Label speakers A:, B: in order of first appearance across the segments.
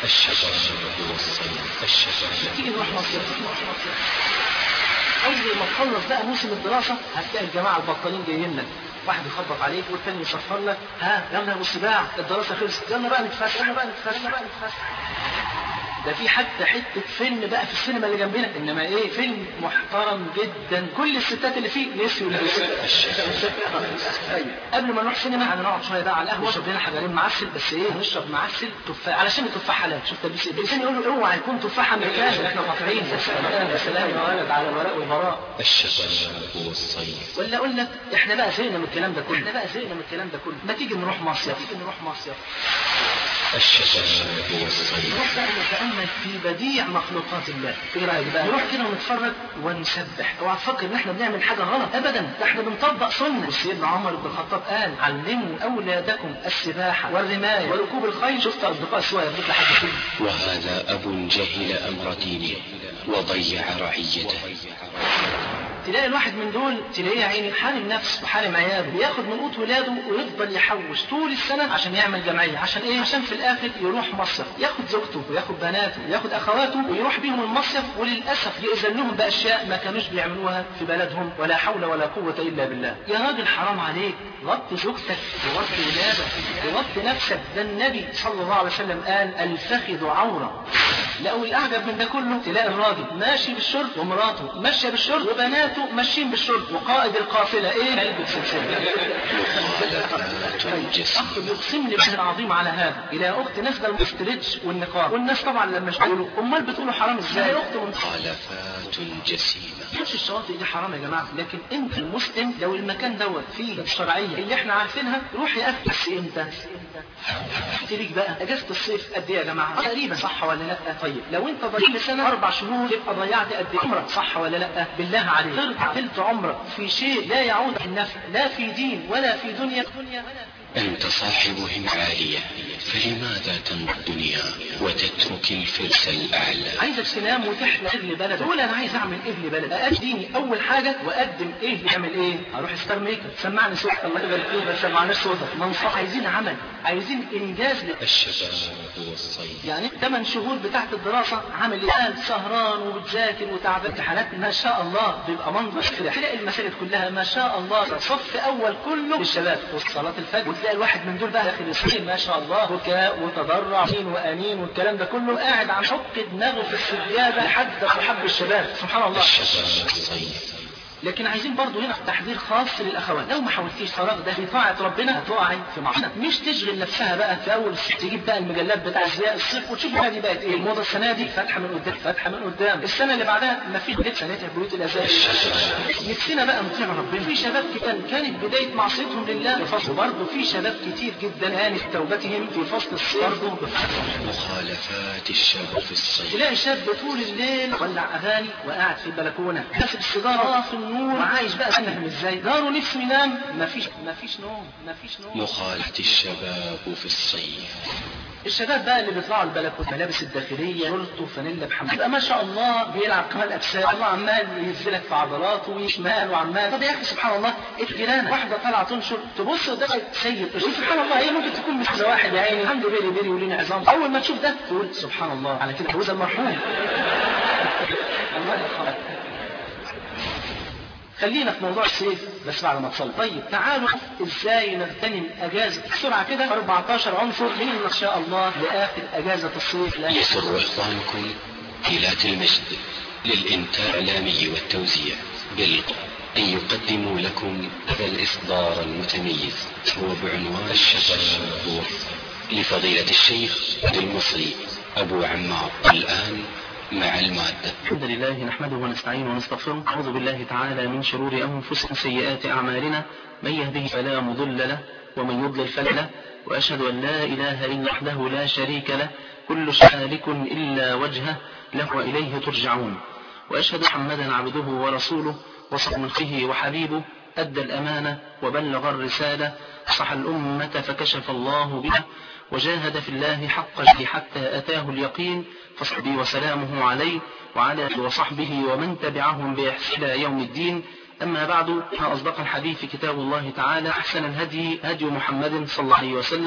A: الشباب والصيف. الشباب
B: تيجي نروح مصيف. أول ما تخلص بقى موسم الدراسة هتلاقي الجماعة البطالين جايين لك، واحد يخبط عليك والتاني يصفر لك، ها يلا يا ابو السباع الدراسة خلصت، يلا بقى نتفسح، يلا بقى نتفسح، يلا بقى نتفسح. ده في حتى حتة فيلم بقى في السينما اللي جنبنا، انما ايه، فيلم محترم جدا، كل الستات اللي فيه نسيوا يلبسوا. قبل ما نروح سينما هنقعد شويه بقى على القهوه نشرب لنا حجرين معسل، بس ايه، هنشرب معسل تفاح علشان التفاح حلال. شوف تلبيس ايه، الانسان يقول له اوعى يكون تفاح امريكاني احنا قاطعين. يا سلام يا ولد على الولاء والبراء.
A: الشباب والصيف.
B: ولا اقول لك احنا بقى زهقنا من الكلام ده كله، ما تيجي نروح مصيف.
A: الشباب والصيف.
B: نروح بقى نتأمل في بديع مخلوقات الله. ايه رأيك بقى نروح كده ونتفرج ونسبح؟ اوعى تفكر ان احنا بنعمل حاجة غلط ابدا، ده احنا بنطبق سنة. سيدنا عمر بن الخطاب قال علموا اولادكم السباحة والرماية وركوب الخيل. شفت اصدقاء سواء يبقى لحد كده.
A: وهذا اب جهل امر دينه وضيع رعيته.
B: تلاقي الواحد من دول تلاقيه عيني حارم نفسه وحارم عياله، بياخد من قوت ولاده ويفضل يحوش طول السنة عشان يعمل جمعية. عشان ايه؟ عشان في الاخر يروح مصيف، ياخد زوجته وياخد بناته وياخد اخواته ويروح بيهم المصيف، وللاسف يأذن لهم باشياء ما كانوش بيعملوها في بلدهم، ولا حول ولا قوة الا بالله. يا راجل حرام عليك، غطي زوجتك وغطي ولادك وغطي نفسك. ده النبي صلى الله عليه وسلم قال الفخذ عورة. لا والاعجب من ده كله تلاقي الراجل ماشي بالشرب ومراته ماشيه بالشرب وبناته ماشيين بالشرب وقائد القافله ايه؟ قلب السلسله. اخ يقسم لي بالله العظيم على هذا الى اخت نازله الاسترتش والنقاب، والناس طبعا لما يقولوا امال بتقولوا حرام ازاي؟ يا اخت
A: مخالفات جسيمه.
B: مش الشواطئ دي حرام يا جماعه، لكن انت المسلم لو المكان دوت فيه الشرعيه اللي احنا عارفينها روح يا اخي. بس امتى؟ تليك بقى اجازه الصيف قد ايه يا جماعه؟ تقريبا صح ولا لا؟ طيب لو انت ضيعت سنه 4 شهور يبقى ضيعت قد ايه عمرك؟ صح ولا لا؟ بالله عليك ترجع تلت عمرك في شيء لا يعود النفع لا في دين ولا في دنيا.
A: أنت صاحب همة عالية، فلماذا تنظر الدنيا وتترك الفرس الأعلى؟
B: عايزك تنام وتحلم أهل بلد، تقول أنا عايز أعمل إيه لبلد، أديني أول حاجة وأقدم إيه يعمل إيه؟ أروح ستار ميكر سمعني صوتك، الله يبارك فيك ما سمعناش صوتك، منصح. عايزين عمل، عايزين إنجاز.
A: الشباب والصيف.
B: يعني 8 شهور بتاعت الدراسة عامل إيه؟ قاعد سهران وبتذاكر وتعبان، امتحانات ما شاء الله بيبقى منظر كده، تلاقي المساجد كلها ما شاء الله صف أول كله للشباب وصلاة الفجر، وتلاقي الواحد من دول بقى داخل يصلي ما شاء الله بكاء وتضرع وانين والكلام ده كله، قاعد عم حق دماغه في السجاده لحد حب الشباب. سبحان الله.
A: الشباب والصيف.
B: لكن عايزين برضو هنا تحذير خاص للاخوات، لو ما حاولتيش فراغ ده في طاعه ربنا هتقعي في معصيه. مش تشغل نفسها بقى في اول الصيف تجيب بقى المجلات بتاع ازياء الصيف وتشوف هذه بقت ايه الموضه السنه دي، فاتحه من قدام فاتحه من قدام، السنه اللي بعدها ما فيش بدايه سنتها بيوت الازياء. نفسنا بقى نطيع ربنا. في شباب كانت بدايه معصيتهم لله في فصل، برضه في شباب كتير جدا كانت توبتهم في فصل الصيف برضه.
A: مخالفات الشباب في الصيف.
B: تلاقي شاب طول الليل ولع اغاني وقاعد في البلكونه ماسك السيجاره في النور وعايش بقى فاهم ازاي، داره نفسه ينام مفيش نوم.
A: مخالفة الشباب في الصيف.
B: الشباب بقى اللي بيطلعوا البلكونه ملابس الداخليه شورت وفانيلا بحمام، يبقى ما شاء الله بيلعب كمال اجسام، الله عمال ينزلك في عضلاته ويشمال وعمال. طب يا اخي سبحان الله الجيران واحده طالعه تنشر تبص قدامك سيد سبحان الله، هي ممكن تكون مش واحد يا عيني عنده بيري ولين عظام، اول ما تشوف ده تقول سبحان الله على كده جوز المرحوم. الله يرحمه. خلينا في موضوع الصيف بس بعد ما تصل. طيب تعالوا ازاي نغتنم اجازه بسرعه كده 14 عنصر من ان شاء الله لاخر اجازه الصيف.
A: يسر اخوانكم هلات المجد للانتاج الاعلامي والتوزيع أن يقدموا لكم هذا الإصدار المتميز، هو بعنوان الشباب لفضيلة الشيخ المصري أبو عمار. الآن مع المادة.
B: الحمد لله نحمده ونستعينه ونستغفره، نعوذ بالله تعالى من شرور أنفسنا وسيئات أعمالنا، من يهده فلا مضل له ومن يضلل فلا له، وأشهد أن لا إله إلا وحده لا شريك له، كل شيء هالك إلا وجهه له وإليه ترجعون. وأشهد محمدا عبده ورسوله وصديقه وحبيبه، أدى الأمانة وبلغ الرسالة، نصح الأمة فكشف الله بها، وجاهد في الله حق جهاده حتى أتاه اليقين، فصلي وسلامه عليه وعلى آله وصحبه ومن تبعهم بإحسان إلى يوم الدين. أما بعد، فأصدق الحديث كتاب الله تعالى، أحسن الهدي هدي محمد صلى الله عليه وسلم،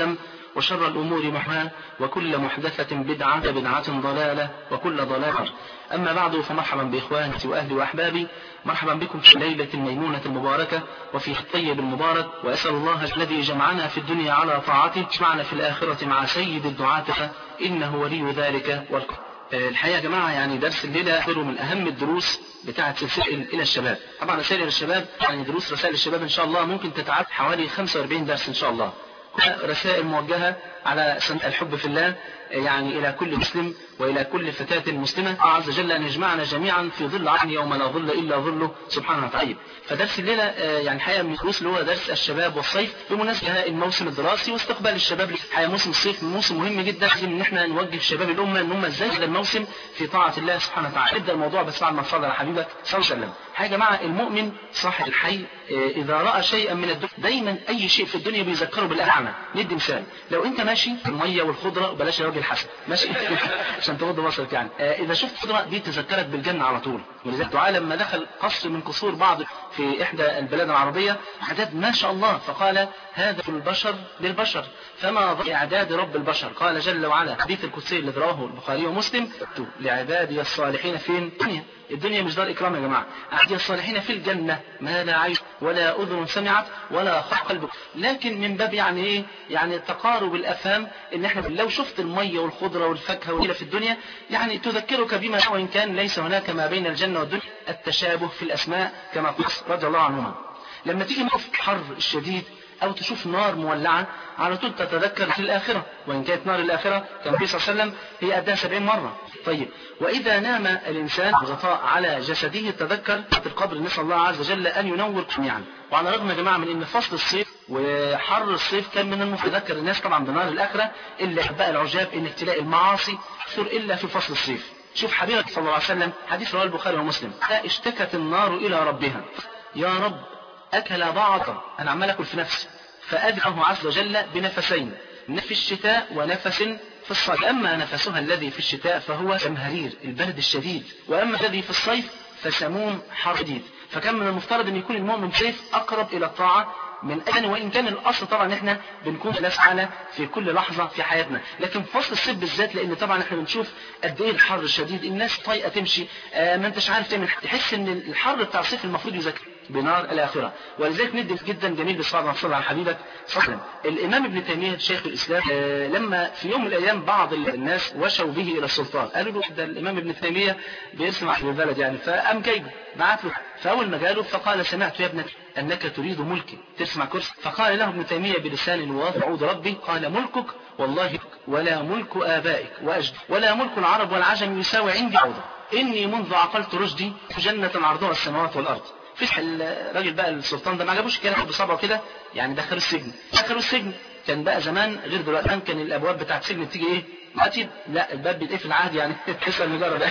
B: وشر الأمور محدثاتها وكل محدثة بدعة ضلالة وكل ضلالة. أما بعد، فمرحبا بإخواني وأهلي وأحبابي، مرحبا بكم في ليلة الميمونة المباركة وفي الطيب المبارك، وأسأل الله الذي جمعنا في الدنيا على طاعته جمعنا في الآخرة مع سيد الدعاة إنه ولي ذلك والقدر. الحقيقة يا جماعة يعني درس الليلة يعتبر من أهم الدروس بتاعة سلسلة إلى الشباب. طبعا رسائل الشباب يعني دروس رسائل الشباب إن شاء الله ممكن تتعدى حوالي 45 درس إن شاء الله، رسائل موجهة على سنة الحب في الله يعني إلى كل مسلم وإلى كل فتاة مسلمة. الله عز وجل أن يجمعنا جميعا في ظل عرشه يوم لا ظل إلا ظله سبحانه وتعالى. فدرس الليلة يعني الحقيقة من الدروس اللي هو درس الشباب والصيف بمناسبة الموسم الدراسي واستقبال الشباب. الحقيقة موسم الصيف موسم مهم جدا، لازم إن احنا نوجه شباب الأمة إن هم إزاي هذا الموسم في طاعة الله سبحانه وتعالى. نبدأ الموضوع بس بعد ما تصلي على حبيبك صلى الله عليه وسلم. يا جماعة المؤمن صاحب الحي إذا رأى شيئا من الدنيا دايما أي شيء في الدنيا بيذكره بالأعمى. ندي مثال، لو أنت ماشي في المية والخضرة وبلاش الراجل الحسن ماشي عشان تغض بصرك يعني، إذا شفت خضرة دي تذكرك بالجنة على طول. ولذلك الدعاء لما دخل قصر من قصور بعض في إحدى البلاد العربية أعداد ما شاء الله، فقال هذا البشر للبشر فما ضل إعداد رب البشر. قال جل وعلا حديث القدسي الذي رواه البخاري ومسلم لعبادي الصالحين فين الدنيا مش دار إكرام يا جماعة، أعدي الصالحين في الجنة ما لا عين ولا أذن سمعت ولا خطر قلب. لكن من باب يعني إيه؟ يعني تقارب الأفهام، إن إحنا لو شفت المية والخضرة والفاكهة والليلة في الدنيا يعني تذكرك بما وإن كان ليس هناك ما بين الجنة والدنيا التشابه في الأسماء كما قال رضي الله عنهما. لما تيجي في الحر الشديد أو تشوف نار مولعة على طول تتذكر في الآخرة، وإن كانت نار الآخرة كما النبي صلى الله عليه وسلم هي قدها 70 مرة. طيب وإذا نام الإنسان غطاء على جسده تذكر القبر، نسأل الله عز وجل أن ينور جميعا. وعلى الرغم يا جماعة من أن فصل الصيف وحر الصيف كان من المفروض يذكر الناس طبعا بنار الآخرة، إلا أحباء العجاب إنك تلاقي المعاصي تكثر إلا في فصل الصيف. شوف حبيبك صلى الله عليه وسلم حديث رواه البخاري ومسلم، اشتكت النار إلى ربها يا رب أكل بعضا، أنا عمال أكل في نفسي، فأدعه عز وجل بنفسين، نفس الشتاء ونفس في الصيف. أما نفسها الذي في الشتاء فهو زمهرير البرد الشديد، وأما الذي في الصيف فسموم حر شديد. فكان من المفترض أن يكون المؤمن صيف أقرب إلى الطاعة من أجل، وإن كان الأصل طبعا إحنا بنكون الله سبحانه في كل لحظة في حياتنا، لكن فصل الصيف بالذات لأن طبعا إحنا بنشوف قد إيه الحر الشديد، الناس طايقة تمشي ما أنتش عارف تعمل، تحس إن الحر بتاع الصيف المفروض يذكر بنار الآخرة. ولذلك ندي جدا جميل بالصلاة والسلام على حبيبك صلى الله عليه وسلم. الإمام ابن تيمية شيخ الإسلام لما في يوم من الأيام بعض الناس وشوا به إلى السلطان، قالوا له ده الإمام ابن تيمية بيرسم على البلد يعني، فقام جايبه بعت له. فأول ما جاله فقال سمعت يا ابني أنك تريد ملكي ترسم على كرسي. فقال له ابن تيمية بلسان واضح عود ربي قال ملكك والله ولا ملك آبائك وأجدادك ولا ملك العرب والعجم يساوي عندي عوضا، إني منذ عقلت رشدي في جنة عرضها السماوات والأرض. فسح الراجل بقى السلطان ده ما عجبوش الكلام بصبعه كده يعني، دخلوا السجن. كان بقى زمان غير دلوقتي، كان الابواب بتاعت السجن بتيجي ايه دلوقتي لا الباب بيتقفل عادي يعني تسال مجرد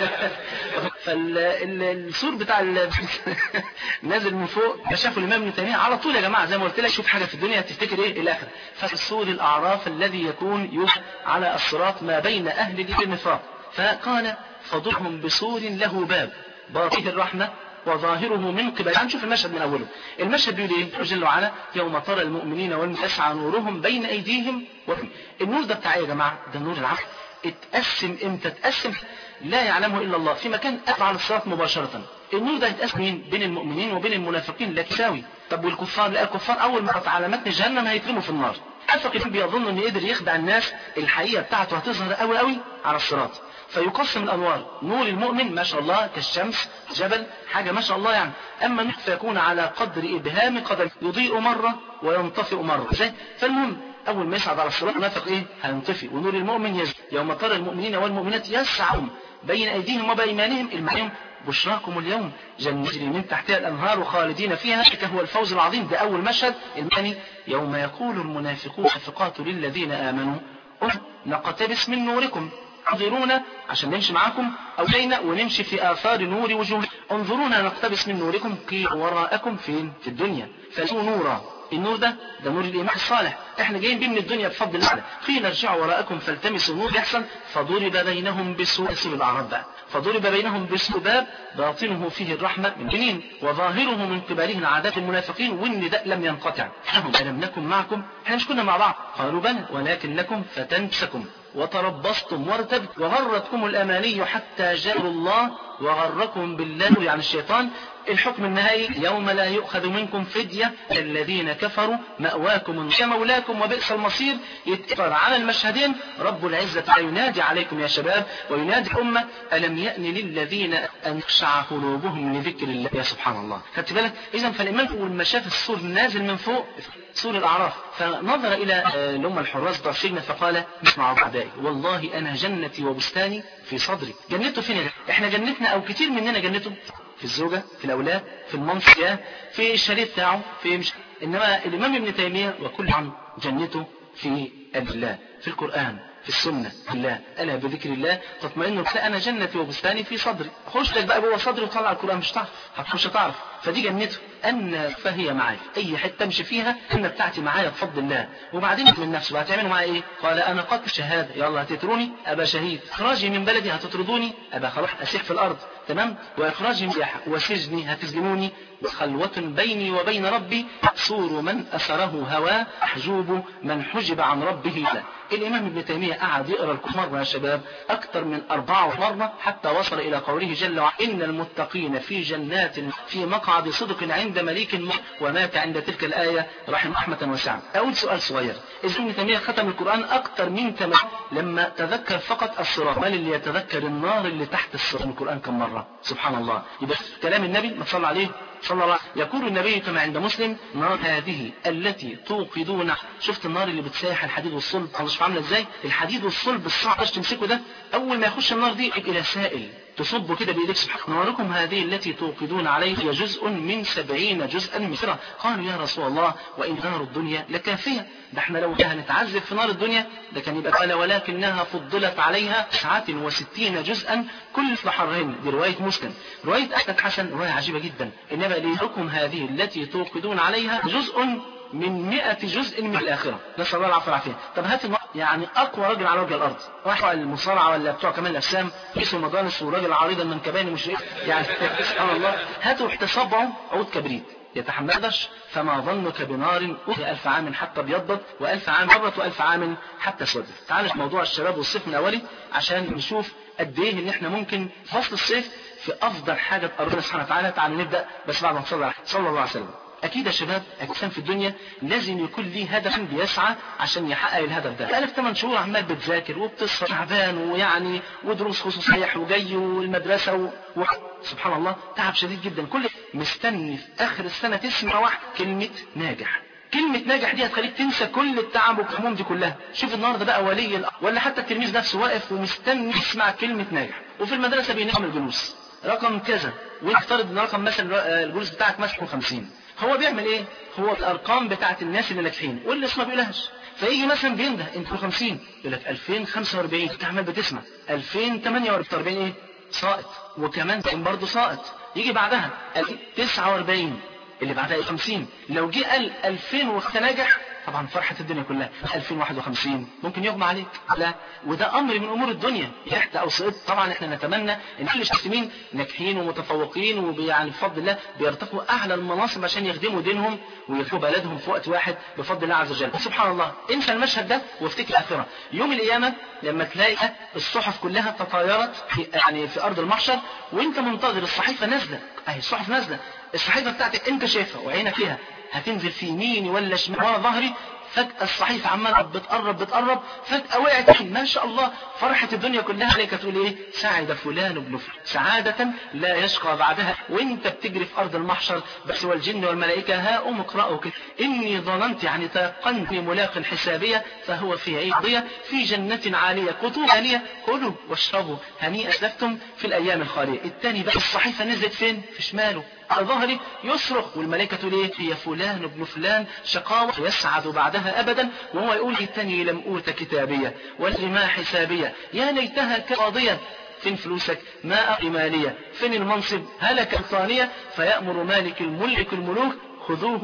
B: فالسور بتاع نازل من فوق شافوا الامام ابن تيميه على طول يا جماعه زي ما قلت لك، شوف حاجه في الدنيا تفتكر ايه الاخره. فالسور الاعراف الذي يكون يوحى على الصراط ما بين اهل النفاق، فقال فضرهم بسور له باب باطنه الرحمه وظاهره من قبل. هنشوف المشهد من أوله. المشهد بيقول إيه؟ جل وعلا يوم ترى المؤمنين والمؤمنات يسعى نورهم بين أيديهم النور ده بتاع إيه يا جماعة؟ ده نور العقل. اتقسم إمتى؟ اتقسم لا يعلمه إلا الله في مكان أقرب على الصراط مباشرة. النور ده يتقسم مين؟ بين المؤمنين وبين المنافقين لا تساوي. طب والكفار؟ لا الكفار أول ما على متن جهنم هيترموا في النار. أفق بيظن إن قدر يخدع الناس، الحقيقة بتاعته هتظهر قوي على الصراط. فيقسم الأنوار، نور المؤمن ما شاء الله كالشمس جبل حاجة ما شاء الله يعني، أما النور فيكون على قدر إبهام قدم يضيء مرة وينطفئ مرة. فالمهم أول ما يصعد على الصراط نافق إيه؟ هينطفئ، ونور المؤمن يزيد. يوم ترى المؤمنين والمؤمنات يسعون بين أيديهم وبأيمانهم المعين بشراكم اليوم جنة تجري من تحتها الأنهار خالدين فيها ذلك هو الفوز العظيم. ده أول مشهد. الثاني يوم يقول المنافقون والمنافقات للذين آمنوا نقتبس من نوركم انظرونا عشان نمشي معاكم أو لينا ونمشي في آثار نور وجوه، انظرونا نقتبس من نوركم قيل وراءكم فين؟ في الدنيا فلقوا نورا النور ده نور الإيمان الصالح، احنا جايين بيه من الدنيا بفضل الله. قيل ارجعوا وراءكم فالتمسوا نور يحسن فضرب بينهم بسور الأعراض بقى، فضرب بينهم بسور باب باطنه فيه الرحمة من بنين وظاهره من قبله العذاب المنافقين والنداء لم ينقطع. ألم نكن معكم؟ احنا مش كنا مع بعض؟ قالوا بلى ولكنكم فتنتكم وتربصتم وارتبتم وغرتكم الأماني حتى جاء الله وغركم بالله يعني الشيطان. الحكم النهائي يوم لا يؤخذ منكم فدية الذين كفروا مأواكم مولاكم وبئس المصير. يتقر على المشهدين رب العزة ينادي عليكم يا شباب وينادي الأمة ألم يأن للذين أن تخشع قلوبهم لذكر الله. يا سبحان الله، خدت بالك؟ إذا فالإمام أول ما شاف السور نازل من فوق سور الأعراف فنظر إلى الأمة الحراس بتوع السجن فقال اسمعوا أعدائي والله أنا جنتي وبستاني في صدري. جنته فين؟ احنا جنتنا أو كتير مننا جنته في الزوجة، في الأولاد، في المنصب، في الشريط بتاعه، في مش. إنما الإمام ابن تيمية وكل عن جنته في الله، في القرآن، في السنة، في الله. ألا بذكر الله تطمئن. أنا جنتي وبستاني في صدري. خش لك بقى جوه صدري وطلع القرآن مش هتعرف. فدي جنته أن فهي معي أي حتة امشي فيها أن بتاعتي معايا بفضل الله. وبعدين من نفسه بقى تعملوا معايا إيه؟ قال أنا قتل شهادة يلا هتتروني أبا شهيد، إخراجي من بلدي هتطردوني أبا خلاص أسيح في الأرض تمام، وإخراجي من وسجني هتسجنوني، خلوة بيني وبين ربي سور من أسره هواه محجوب من حجب عن ربه لا. الإمام ابن تيمية قعد يقرأ مرة يا شباب أكثر من 4 مرة حتى وصل إلى قوله جل وعلا إن المتقين في جنات في مقعد صدق عند مليك ومات عند تلك الآية رحم رحمة واسعة. أقول سؤال صغير، إذا ابن تيمية ختم القرآن أكثر من 8 لما تذكر فقط الصراط، من اللي يتذكر النار اللي تحت الصراط من القرآن كم مرة؟ سبحان الله. يبقى كلام النبي ما صلى عليه صلى الله عليه. يقول النبي كما عند مسلم نار هذه التي توقدون. شفت النار اللي بتسايح الحديد والصلب مش عامله ازاي؟ الحديد والصلب الصعب تمسكه ده اول ما يخش النار دي الى سائل تصبه كده بايديك سبحان. ناركم هذه التي توقدون عليه هي جزء من 70 جزءا من سرة. قالوا يا رسول الله وان نار الدنيا لكافيه، ده احنا لو هنتعذب في نار الدنيا ده كان يبقى. قال ولكنها فضلت عليها 69 جزءا كل حرين. دي رواية مسلم. رواية أحمد حسن رواية عجيبة جدا. إنما ليكم هذه التي توقدون عليها جزء من 100 جزء من الآخرة. نسأل الله العافية والعافية. طب هات يعني أقوى راجل على وجه الأرض، واحد المصارعة ولا بتوع كمال الأجسام اسمه مدانس وراجل عريضا من كباني مش يعني سبحان الله. هاتوا احتصابعه عود كبريت يتحملش فما ظنك بنار 1000 عام حتى ابيضت و1000 عام مرت و1000 عام حتى اسودت. تعالوا في موضوع الشباب والصيف من اولي عشان نشوف قد ايه ان احنا ممكن فصل الصيف في افضل حاجه ربنا سبحانه وتعالى. تعالوا نبدا بس بعد ما صلى الله عليه وسلم. اكيد يا شباب الانسان في الدنيا لازم يكون ليه هدف بيسعى عشان يحقق الهدف ده. بقالك 8 شهور عمال بتذاكر وبتصحى تعبان ويعني ودروس خصوصيه وجاي والمدرسه سبحان الله تعب شديد جدا. كل مستني في اخر السنه تسمع واحد كلمه ناجح. كلمة ناجح دي هتخليك تنسى كل التعب والهموم دي كلها. شوف النهارده بقى ولي ولا حتى التلميذ نفسه واقف ومستني يسمع كلمة ناجح. وفي المدرسة بينعمل الجلوس رقم كذا وافترض ان رقم مثلا الجلوس بتاعك مثلا 50. هو بيعمل ايه؟ هو الارقام بتاعت الناس اللي ناجحين واللي اسمه بيقولهاش. فيجي مثلا بينده انتوا 50 يقول لك 2045 انت عمال بتسمع 2048 ايه؟ ساقط وكمان برضه ساقط. يجي بعدها 49 اللي بعدها 50. لو جه قال 2000 وانت ناجح طبعا فرحة الدنيا كلها. 2051 ممكن يغمى عليك. لا وده امر من امور الدنيا يحت او سقط. طبعا احنا نتمنى ان كل المسلمين ناجحين ومتفوقين ويعني بفضل الله بيرتقوا اعلى المناصب عشان يخدموا دينهم ويخدموا بلدهم في وقت واحد بفضل الله عز وجل. سبحان الله. انسى المشهد ده وافتكر الاخره. يوم القيامه لما تلاقي الصحف كلها تطايرت يعني في ارض المحشر وانت منتظر الصحيفه نازله. اهي الصحف نازله، الصحيفه بتاعتك انت شايفها وعينك فيها هتنزل في يميني ولا شمال ورا ظهري. فجأة الصحيفة عمالة بتقرب فجأة وقعت. ما شاء الله فرحة الدنيا كلها عليك. تقول ايه؟ سعد فلان ابن فلان سعادة لا يشقى بعدها. وانت بتجري في ارض المحشر بس والجن والملائكة ها اقرأوا كده اني ظننت يعني تيقنت ملاق حسابية فهو في عيضية في جنة عالية قطوف عالية كلوا واشربوا هنيئا أسلفتم في الايام الخالية. التاني بقى الصحيفة نزلت فين؟ في شماله على ظهري يصرخ والملائكة تقول ايه؟ هي فلان ابن فلان شقاوة يسعد بعدها ابدا. وهو يقول ليتني لم اوت كتابية ولما حسابية يا ليتها كقاضية. فين فلوسك؟ ما أقي مالية. فين المنصب؟ هلك الثانية. فيأمر مالك الملك الملوك خذوه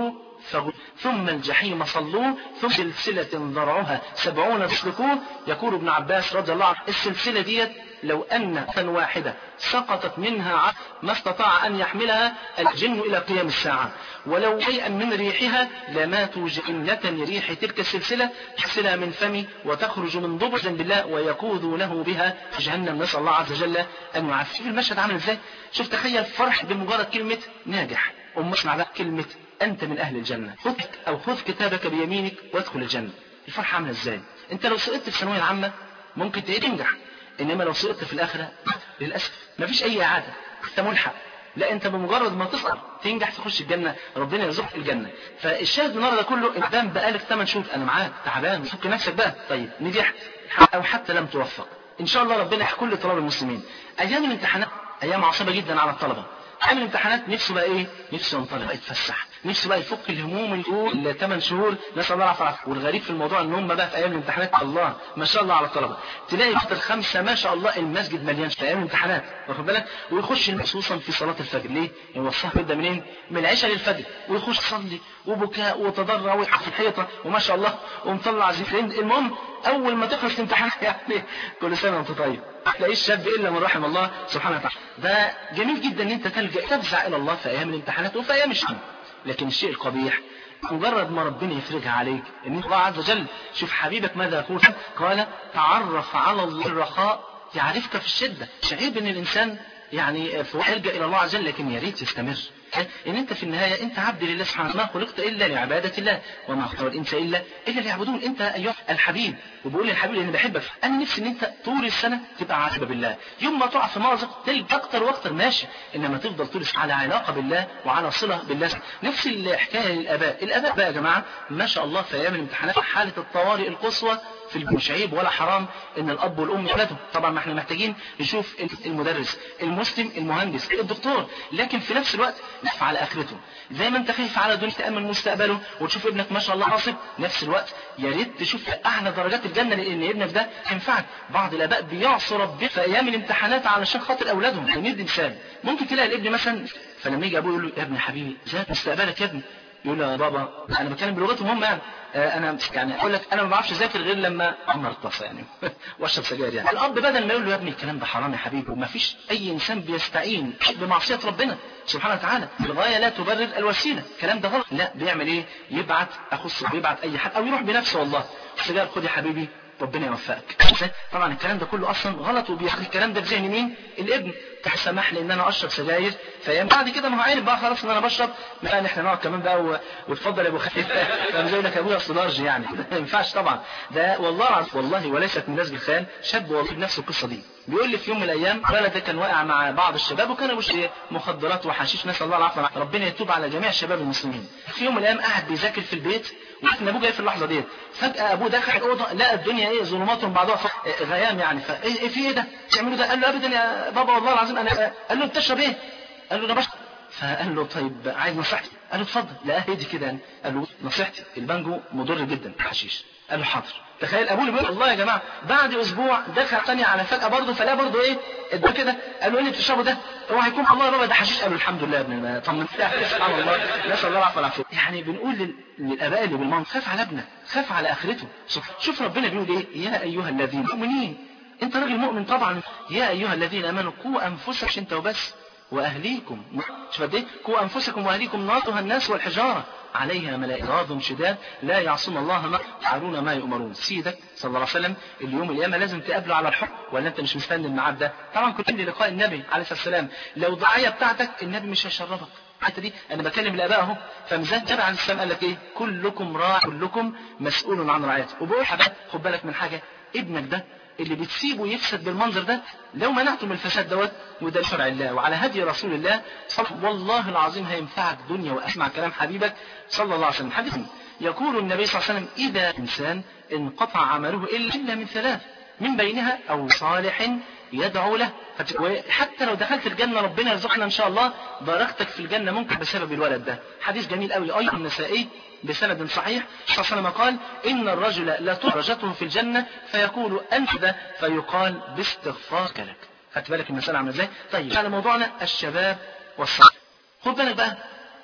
B: ثم الجحيم صلوه ثم سلسلة ذرعها 70 فاسلكوه. يقول ابن عباس رضي الله عنه السلسلة ديت لو أن واحدة سقطت منها ما استطاع أن يحملها الجن إلى قيام الساعة، ولو شيئا من ريحها لماتوا جنة لريح تلك السلسلة تحسلها من فمي وتخرج من ضبر بالله ويقوذونه بها في جهنم. نسأل الله عز وجل أن يعافي. شوف المشهد عامل ازاي. شوف تخيل فرح بمجرد كلمة ناجح، اسمع بقى كلمة أنت من أهل الجنة، خذ كتابك بيمينك وادخل الجنة. الفرحة عاملة ازاي. انت لو سقطت في الثانوية العامة ممكن تنجح، انما لو سقطت في الاخره للاسف مفيش اي اعاده، انت ملحق. لا انت بمجرد ما تسقط تنجح تخش الجنه، ربنا يرزقك الجنه. فالشاهد النهارده كله قدام بقالك 8 شهور انا معاك تعبان فك نفسك بقى. طيب نجحت او حتى لم توفق، ان شاء الله ربنا يحكي كل طلاب المسلمين. ايام الامتحانات ايام عصيبه جدا على الطلبه. عامل امتحانات نفسه بقى ايه؟ نفسه ينطلق يتفسح، نفسه بقى يفك الهموم ال 8 شهور. نسال الله العافيه. والغريب في الموضوع ان هم بقى في ايام الامتحانات الله ما شاء الله على الطلبه، تلاقي وقت الخمسه ما شاء الله المسجد مليان في ايام الامتحانات، واخد بالك؟ ويخش خصوصا في صلاه الفجر. ليه؟ هو الصحف يبدا منين؟ من العشاء للفجر، ويخش يصلي وبكاء وتضرع ويقع في الحيطه وما شاء الله ومطلع زفرين. المهم اول ما تخلص الامتحان يعني كل سنه وانت طيب، تلاقيش شاب الا من رحم الله سبحانه وتعالى. ده جميل جدا ان انت تفزع الى الله في ايام الامتحانات وفي ايام الشهر. لكن الشيء القبيح مجرد ما ربنا يفرجها عليك ان الله عز وجل شوف حبيبك ماذا يقول، قال تعرف على الله الرخاء يعرفك في الشده. شعيب ان الانسان يعني يلجأ الى الله عز وجل، لكن يا ريت يستمر. ان انت في النهايه انت عبد لله سبحانه وتعالى، ما خلقت الا لعباده الله وما خلق الانس الا ليعبدون. انت ايها الحبيب، وبقول للحبيب اني بحبك، انا نفسي ان انت طول السنه تبقى عاقبه بالله. يوم ما تقع في مأزق تلقى اكتر واكتر ماشي، انما تفضل طول السنه على علاقه بالله وعلى صله بالله. نفس الحكايه للاباء. الاباء بقى يا جماعه ما شاء الله في ايام الامتحانات حاله الطوارئ القصوى في مش عيب ولا حرام ان الاب والام يولدوا. طبعا ما احنا محتاجين نشوف المدرس المسلم المهندس الدكتور، لكن في نفس الوقت نخاف على اخرته. زي ما انت خايف على دنيا تامن مستقبله وتشوف ابنك ما شاء الله ناصب، نفس الوقت يا ريت تشوف اعلى درجات الجنه لان ابنك ده ينفعك. بعض الاباء بيعصوا ربنا في ايام الامتحانات علشان خاطر اولادهم. ندي مثال، ممكن تلاقي الابن مثلا فلما يجي ابوه يقول له يا ابني حبيبي ذات مستقبلك يا ابني، يقول له يا بابا انا بتكلم بلغتهم هم يعني انا يعني اقول لك انا ما بعرفش اذاكر غير لما امر الطاسه يعني واشرب سجاير يعني. الاب بدل ما يقول له يا ابني الكلام ده حرام يا حبيبي، وما فيش اي انسان بيستعين بمعصيه ربنا سبحانه وتعالى، الغايه لا تبرر الوسيله، الكلام ده غلط. لا بيعمل ايه؟ يبعت يبعت اي حد او يروح بنفسه والله سجاير خد يا حبيبي ربنا يوفقك. طبعا الكلام ده كله اصلا غلط، وبيحكي الكلام ده في ذهن مين؟ الابن. تسمح لي ان انا اشرب سجاير فاهم بعد كده ما هو عارف بقى خلاص ان انا بشرب، لا احنا نقعد كمان بقى وتفضل يا ابو خفيف فاهم زي لك ابويا اصل لارج يعني ما ينفعش طبعا. ده والله وليست من نسج الخيال. شاب والله بنفس القصه دي بيقول لي في يوم من الايام الولد ده كان واقع مع بعض الشباب وكانوا بيشربوا مخدرات وحشيش، نسال الله العافيه ربنا يتوب على جميع الشباب المسلمين. في يوم من الايام قاعد بيذاكر في البيت وكان ابوه جاي في اللحظه ديت، فجاه ابوه دخل الاوضه لقى الدنيا ايه ظلمات بعضها غيام يعني، فايه في ايه ده تعملوا ده؟ قال له ابدا يا بابا والله العظيم انا. قال له بتشرب ايه؟ قال له انا بشرب. فقال له طيب عايز نصيحتي؟ قال له اتفضل. لا هدي كده يعني. قال له نصيحتي البانجو مضر جدا الحشيش. قال له حاضر. تخيل ابوه بيقول والله يا جماعه بعد اسبوع دخل تاني على فجاه برضه فلا برضه ايه ادوا كده. قال له ايه اللي بتشربه ده؟ هو هيكون الله يا بابا ده حشيش؟ قال له الحمد لله يا ابني طمنت سبحان الله نسال الله العفو والعافيه. يعني بنقول للاباء اللي بالمنطق خاف على ابنك، خاف على اخرته. شوف ربنا بيقول ايه؟ يا ايها الذين مؤمنين، انت راجل مؤمن طبعا، يا ايها الذين امنوا قوا انفسكم انت وبس واهليكم. شوف قد ايه قوا انفسكم واهليكم نارها الناس والحجاره عليها ملائكه غاض شداد لا يعصون الله ما يفعلون ما يؤمرون. سيدك صلى الله عليه وسلم اليوم القيامه لازم تقابله على الحق، ولا انت مش مستني الميعاد ده؟ طبعا كنت عندي لقاء النبي عليه الصلاه والسلام، لو الدعايه بتاعتك النبي مش هيشرفك. الحته دي انا بكلم الاباء اهو. فمزاج النبي عليه السلام قال لك ايه؟ كلكم راع كلكم مسؤول عن رعيته. وبقول حبايب خد بالك من حاجه، ابنك ده اللي بتسيبه يفسد بالمنظر ده لو منعته من الفساد دوت وده شرع الله وعلى هدي رسول الله والله العظيم هينفعك دنيا واسمع كلام حبيبك صلى الله عليه وسلم. حديث يقول النبي صلى الله عليه وسلم اذا انسان انقطع عمله الا من ثلاث من بينها او صالح يدعو له. حتى لو دخلت الجنه ربنا يرزقنا ان شاء الله درجتك في الجنه ممكن بسبب الولد ده. حديث جميل قوي ايضا النسائي بسند صحيح صلى الله عليه وسلم قال ان الرجل لا درجته في الجنه فيقول انت ده فيقال باستغفارك لك. خدت بالك المساله عامله ازاي؟ طيب على موضوعنا الشباب والصحة. خد بالك بقى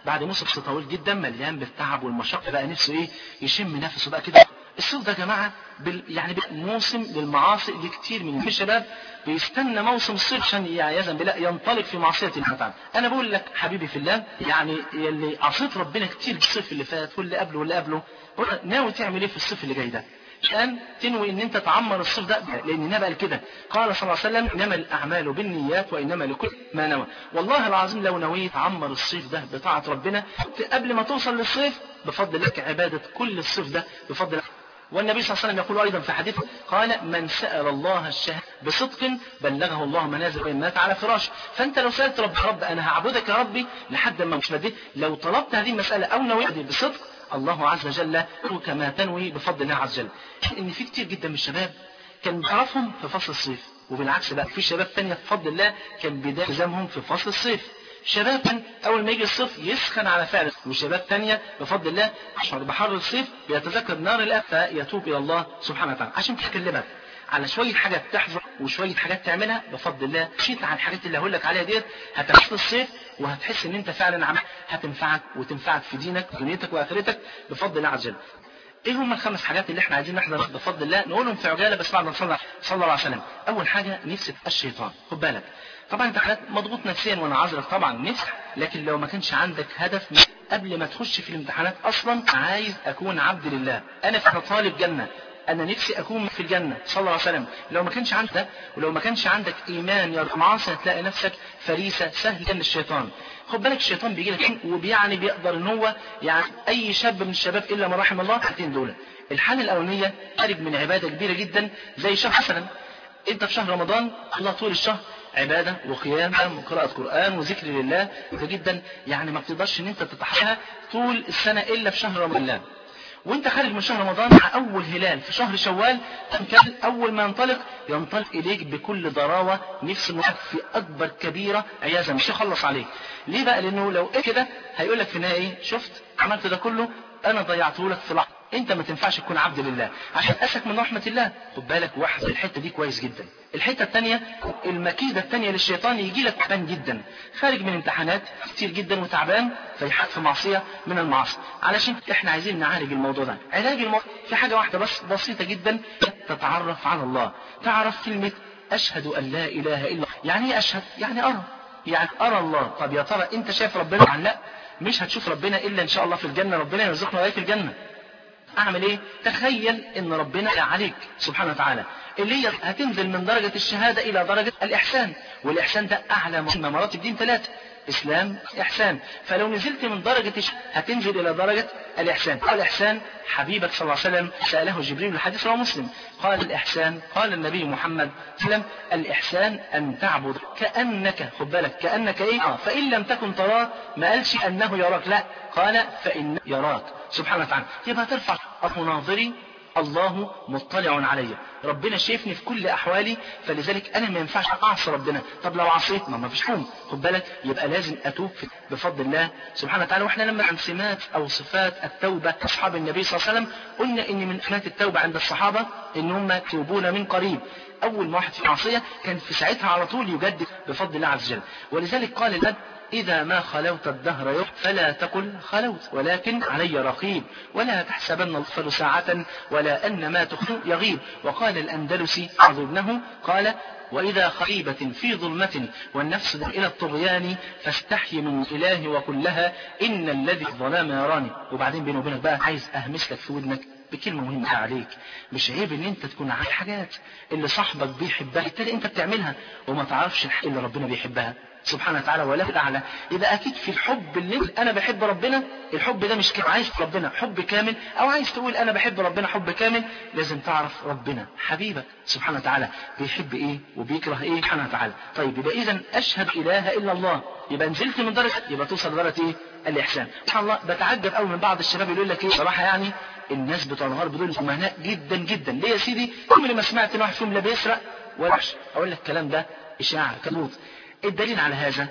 B: بعد موسم طويل جدا مليان بالتعب والمشقه بقى نفسه ايه؟ يشم نفسه بقى كده. الصيف ده يا جماعه يعني موسم للمعاصي لكتير من الشباب بيستنى موسم الصيف عشان يعياذا بالله ينطلق في معصيه الله تعالى. انا بقول لك حبيبي في الله، يعني اللي عصيت ربنا كتير في الصيف اللي فات واللي قبله واللي قبله، ناوي تعمل ايه في الصيف اللي جاي ده؟ الآن تنوي ان انت تعمر الصيف ده، لان النبي قال كده، قال صلى الله عليه وسلم انما الاعمال بالنيات وانما لكل ما نوى. والله العظيم لو نويت تعمر الصيف ده بطاعه ربنا قبل ما توصل للصيف بفضل لك عباده كل الصيف ده بفضل لك. والنبي صلى الله عليه وسلم يقول ايضا في حديث، قال من سأل الله الشهادة بصدق بلغه الله منازل وإن مات على فراشه. فانت لو سألت رب انا هعبدك يا ربي لحد ما مش بدي، لو طلبت هذه المسألة او نويت بصدق الله عز وجل كما تنوي بفضل الله عز وجل. ان في كتير جدا من الشباب كان بيعرفهم في فصل الصيف، وبالعكس بقى في شباب تانية بفضل الله كان بداية التزامهم في فصل الصيف. شباب كان اول ما يجي الصيف يسخن على فعله، وشباب تانية بفضل الله عشان بحر الصيف بيتذكر نار الآخرة فيتوب الى الله سبحانه وتعالى. عشان تكلمك على شوية حاجات تحذر وشوية حاجات تعملها بفضل الله، مشيت على الحاجات اللي هقول لك عليها ديت هتحس الصيف وهتحس ان انت فعلا عمل هتنفعك وتنفعك في دينك ودنيتك واخرتك بفضل الله عز وجل. ايه هم الخمس حاجات اللي احنا عايزين نحضر بفضل الله؟ نقولهم في عجاله بس بعد ما صلى الله عليه وسلم. اول حاجه نفس الشيطان، خد بالك طبعا انت حالات مضغوط نفسيا وانا عذرك طبعا نفس، لكن لو ما كانش عندك هدف قبل ما تخش في الامتحانات اصلا عايز اكون عبد لله، انا طالب جنه، انا نفسي اكون في الجنه صلى الله عليه وسلم. لو ما كانش عندك ده ولو ما كانش عندك ايمان يا معاصي هتلاقي نفسك فريسه سهله للشيطان. خد بالك الشيطان بيجي لك وبيعني بيقدر ان هو يعني اي شاب من الشباب الا ما رحم الله حاجتين دول. الحاله الاولانيه خارج من عباده كبيره جدا زي شهر مثلا، انت في شهر رمضان الله طول الشهر عباده وقيام وقراءه قران وذكر لله جدا، يعني ما بتقدرش ان انت تتحققها طول السنه الا في شهر رمضان. وانت خارج من شهر رمضان مع اول هلال في شهر شوال كان اول ما ينطلق اليك بكل ضراوه نفس في اكبر كبيره عياذا مش يخلص عليك. ليه بقى؟ لانه لو كده هيقول لك في النهايه ايه؟ شفت عملت ده كله انا ضيعته لك في لحظه، انت ما تنفعش تكون عبد لله عشان اسك من رحمه الله. خد بالك واحد الحته دي كويس جدا. الحته الثانيه المكيده الثانيه للشيطان يجي لك تعبان جدا خارج من امتحانات كتير جدا وتعبان فيحط في معصيه من المعاصي. علشان احنا عايزين نعالج الموضوع ده. علاج الموضوع في حاجه واحده بس بسيطه جدا، تتعرف على الله. تعرف كلمه اشهد ان لا اله الا الله. يعني ايه اشهد؟ يعني ارى، يعني ارى الله. طب يا ترى انت شايف ربنا؟ يعني لا مش هتشوف ربنا الا ان شاء الله في الجنه، ربنا يرزقنا وإياك في الجنه. اعمل ايه؟ تخيل ان ربنا عليك سبحانه وتعالى اللي هي هتنزل من درجة الشهادة الى درجة الاحسان، والاحسان ده اعلى مراتب دين 3 اسلام احسان. فلو نزلت من درجة هتنزل الى درجة الاحسان. قال الاحسان حبيبك صلى الله عليه وسلم سأله جبريل الحديث رواه مسلم، قال الاحسان قال النبي محمد صلى الله عليه وسلم الاحسان ان تعبد كأنك، خد بالك كأنك ايه؟ فان لم تكن تراه، ما قالش انه يراك، لا قال فإن يراك سبحانه وتعالى. يبقى ترفع مناظري الله مطلع علي، ربنا شايفني في كل احوالي، فلذلك انا ما ينفعش اعصي ربنا. طب لو عصيت ما فيش حكم، خد بالك يبقى لازم اتوب بفضل الله سبحانه وتعالى. واحنا لما عن سمات او صفات التوبه اصحاب النبي صلى الله عليه وسلم قلنا ان من سمات التوبه عند الصحابه ان هم يتوبون من قريب. اول ما واحد في معصيه كان في ساعتها على طول يجدد بفضل الله عز وجل. ولذلك قال النبي إذا ما خلوت الدهر يوم فلا تقل خلوت ولكن علي رقيب، ولا تحسبن الغفل ساعة ولا أن ما تخفي يغيب. وقال الأندلسي عظ ابنه قال وإذا خريبة في ظلمة والنفس إلى الطغيان فاستحي من الإله وكلها إن الذي الظلام يراني. وبعدين بينه وبينك بقى عايز أهمس لك في ودنك بكلمة مهمة عليك، مش عيب ان انت تكون عارف حاجات اللي صاحبك بيحبها بالتالي انت بتعملها وما تعرفش الحاجة اللي ربنا بيحبها سبحانه وتعالى ولا تعالى. يبقى اكيد في الحب اللي انا بحب ربنا، الحب ده مش عايز ربنا حب كامل او عايز تقول انا بحب ربنا حب كامل، لازم تعرف ربنا حبيبك سبحانه وتعالى بيحب ايه وبيكره ايه سبحانه وتعالى. طيب يبقى اذا اشهد اله الا الله، يبقى نزلت من درجه يبقى توصل لدرجه ايه؟ الاحسان. سبحان الله بتعجب قوي من بعض الشباب يقول لك ايه صراحه، يعني الناس بتوع الغرب دول مهناء جدا جدا. ليه يا سيدي؟ عمري ما سمعت ان واحد فيهم لا بيسرق ولا وحش. اقول لك الكلام ده اشاعه كذوب. الدليل على هذا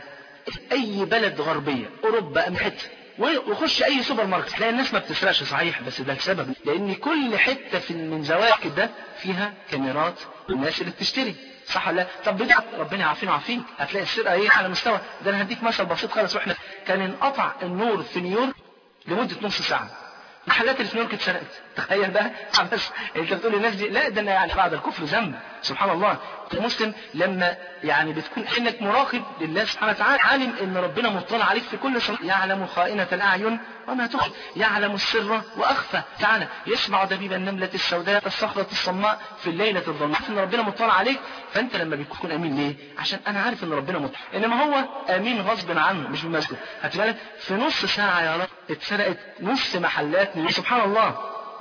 B: اي بلد غربيه اوروبا ام حته وخش اي سوبر ماركت تلاقي الناس ما بتسرقش صحيح، بس ده السبب لان كل حته من زوايا كده فيها كاميرات الناس اللي بتشتري صح ولا لا؟ طب بدعة ربنا يعافينا ويعافيك، هتلاقي السرقة ايه على مستوى. ده انا هديك مثل بسيط خالص. واحنا كان انقطع النور في نيويورك لمدة نص ساعة، المحلات اللي في نيويورك اتسرقت. تخيل بقى. بس انت بتقول للناس دي لا ده انا يعني بعد الكفر ذنب. سبحان الله. المسلم لما يعني بتكون انك مراقب لله سبحانه وتعالى، عالم ان ربنا مطلع عليك في كل صلاة، يعلم خائنة الاعين وما تخفي، يعلم السر واخفى. تعالى يسمع دبيب النملة السوداء الصخرة الصماء في الليلة الظلماء. ان ربنا مطلع عليك، فانت لما بتكون امين ليه؟ عشان انا عارف ان ربنا مطلع. انما هو امين غصب عنه مش بمزجه. هتبقى في نص ساعة يا رب اتسرقت نص محلات. سبحان الله.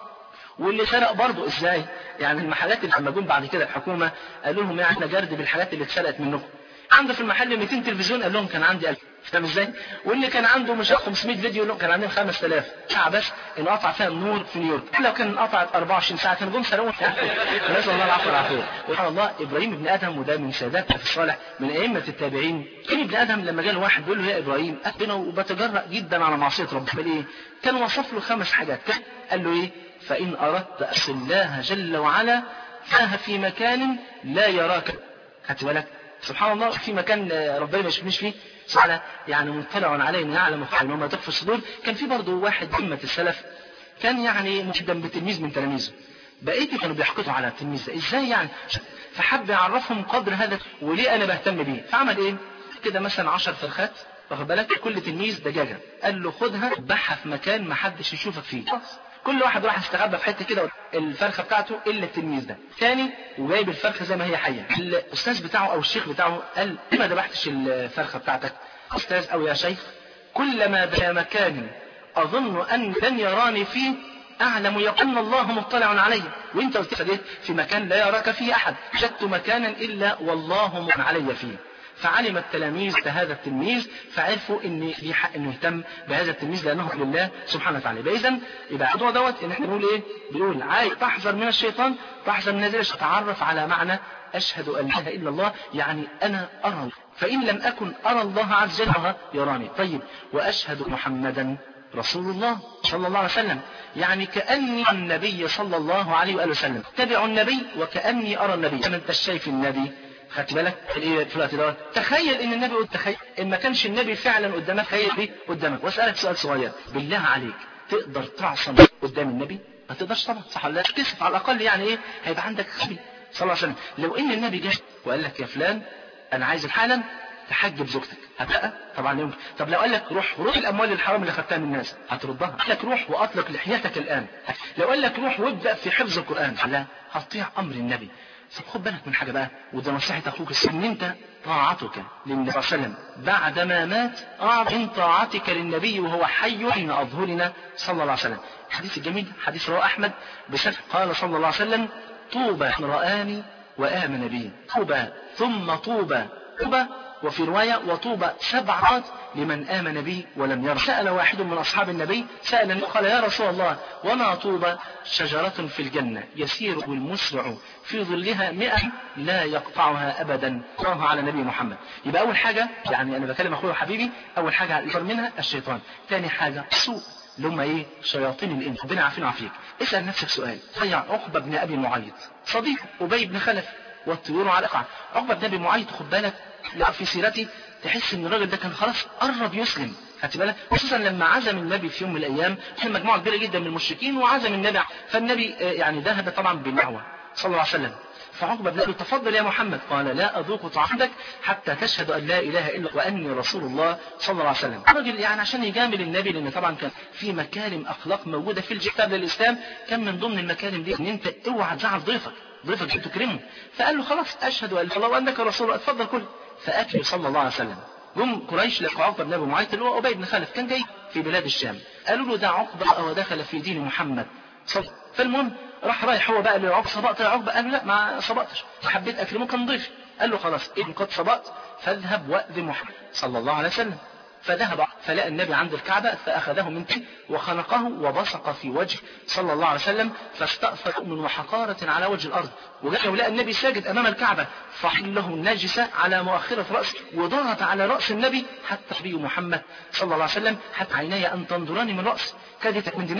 B: واللي سرق برضه ازاي؟ يعني المحلات اللي لما جم بعد كده الحكومه قالوا لهم يعني احنا جرد بالحاجات اللي اتسرقت منكم. عنده في المحل 200 تلفزيون، قال لهم كان عندي 1000. فاهم ازاي؟ واللي كان عنده مش 500 فيديو، لهم كان عندهم 5000 ساعه بس انقطع فيها النور في نيويورك. لو كان انقطعت 24 ساعه كانوا جم سرقوا. نسال الله العفو والعافيه. سبحان الله. ابراهيم ابن ادهم، وده من سادات الصالح من ائمه التابعين. كان ابن ادهم لما جاء واحد بيقول له يا ابراهيم انا وبتجرأ جدا على معصيه ربنا ليه؟ كان وصف له 5 حاجات. قال له ايه؟ فإن أردت أن الله جل وعلا فاه في مكان لا يراك. خدت بالك؟ سبحان الله. في مكان ربنا ما يشوفنيش فيه سبحانه، يعني مطلع عليه يعلم خائن وما تخفي الصدور. كان في برضه واحد أئمة السلف كان يعني مقدم بتلميذ من تلاميذه، بقيت كانوا بيحقدوا على التلميذ ده ازاي يعني، فحب يعرفهم قدر هذا وليه انا بهتم بيه. فعمل ايه؟ كده مثلا 10 فرخات، واخد بالك، كل تلميذ دجاجه، قال له خدها ذبحها في مكان ما حدش يشوفك فيه. كل واحد راح استخبى في حته كده الفرخه بتاعته الا التلميذ ده. ثاني وجايب الفرخه زي ما هي حيه. الاستاذ بتاعه او الشيخ بتاعه قال ليه ما ذبحتش الفرخه بتاعتك؟ استاذ او يا شيخ، كلما بدا مكان اظن ان لن يراني فيه اعلم يقول الله مطلع علي، وانت قلت في مكان لا يراك فيه احد، وجدت مكانا الا والله مطلع علي فيه. فعلم التلاميذ بهذا التلميذ، فعرفوا ان ليه حق انه يهتم بهذا التلميذ لانه لله سبحانه وتعالى. اذا يبقى الموضوع دوت ان احنا نقول ايه؟ بنقول عايز تحذر من الشيطان، تحذر من الناس، تعرف على معنى اشهد ان لا اله الا الله، يعني انا ارى، فان لم اكن ارى الله عز وجل يراني. طيب واشهد محمدا رسول الله صلى الله عليه وسلم، يعني كأني النبي صلى الله عليه وآله وسلم، تبع النبي وكأني أرى النبي. أنا أنت شايف النبي، خدت بالك ايه في الوقت ده؟ تخيل ان النبي تخيل ان ما كانش النبي فعلا قدامك، تخيل ايه قدامك. واسالك سؤال صغير، بالله عليك تقدر تعصم قدام النبي؟ ما تقدرش طبعا، صح ولا لا؟ تكسف على الاقل، يعني ايه هيبقى عندك خبي صلى الله عليه وسلم. لو ان النبي جه وقال لك يا فلان انا عايز حالا تحجب زوجتك، هتبقى طبعا يمكن. طب لو قال لك روح الاموال الحرام اللي خدتها من الناس، هتردها؟ قال لك روح واطلق لحيتك الان، لو قال لك روح وابدا في حفظ القران، لا هتطيع امر النبي. خد بالك من حاجه بقى، وده نصيحه اخوك، ان انت طاعتك للنبي صلى الله عليه وسلم بعدما مات اعظم من طاعتك للنبي وهو حي حين اظهرنا صلى الله عليه وسلم. الحديث الجميل حديث رواه احمد بسند، قال صلى الله عليه وسلم طوبى من رآني وآمن بي، طوبى ثم طوبى، طوبى وفي رواية وطوبى 7 لمن آمن بي ولم يرى. سأل واحد من أصحاب النبي سأل قال يا رسول الله وما طوبى؟ شجرة في الجنة يسير المسرع في ظلها 100 لا يقطعها أبدا. الله على نبي محمد. يبقى أول حاجة، يعني أنا بكلم أخوي وحبيبي، أول حاجة يظهر منها الشيطان. ثاني حاجة السوء اللي هم ايه؟ شياطين الانس. ربنا يعافينا ويعافيك. اسال نفسك سؤال، ضيع عقبه بن ابي معيط صديق ابي بن خلف والطيور على اقع. عقبه بن ابي معيط خد بالك لا في سيرتي تحس ان الراجل ده كان خلاص قرب يسلم، خدت بالك، خصوصا لما عزم النبي في يوم من الايام كان مجموعه كبيره جدا من المشركين وعزم النبي، فالنبي يعني ذهب طبعا بالدعوه صلى الله عليه وسلم. فعقبه بن ابي تفضل يا محمد، قال لا اذوق طعامك حتى تشهد ان لا اله الا واني رسول الله صلى الله عليه وسلم. الراجل يعني عشان يجامل النبي، لان طبعا كان في مكارم اخلاق موجوده في الكتاب للاسلام، كان من ضمن المكارم دي ان انت اوعى تزعل ضيفك تكرمه. فقال له خلاص اشهد ان لا اله الا الله وانك رسول الله، اتفضل كل. فاكل صلى الله عليه وسلم. جم قريش لقوا عقبه بن ابي معيط اللي هو ابي بن خلف، كان جاي في بلاد الشام، قالوا له ده عقبه ودخل في دين محمد صلى. فالمهم رايح هو بقى لعقبه، صبأت يا عقبه؟ قال له لا ما صبأتش، حبيت اكرمه كان ضيفي. قال له خلاص ان قد صبأت فاذهب وأذن محمد صلى الله عليه وسلم. فذهب فلقى النبي عند الكعبة فأخذه من تحت وخنقه وبصق في وجه صلى الله عليه وسلم، فاستأثر من وحقارة على وجه الأرض. وجاء ولقى النبي ساجد أمام الكعبة فحل له الناجسة على مؤخرة رأسه وضغط على رأس النبي حتى نبي محمد صلى الله عليه وسلم حتى عيني أن تنظراني من رأسي كادت من دماغي.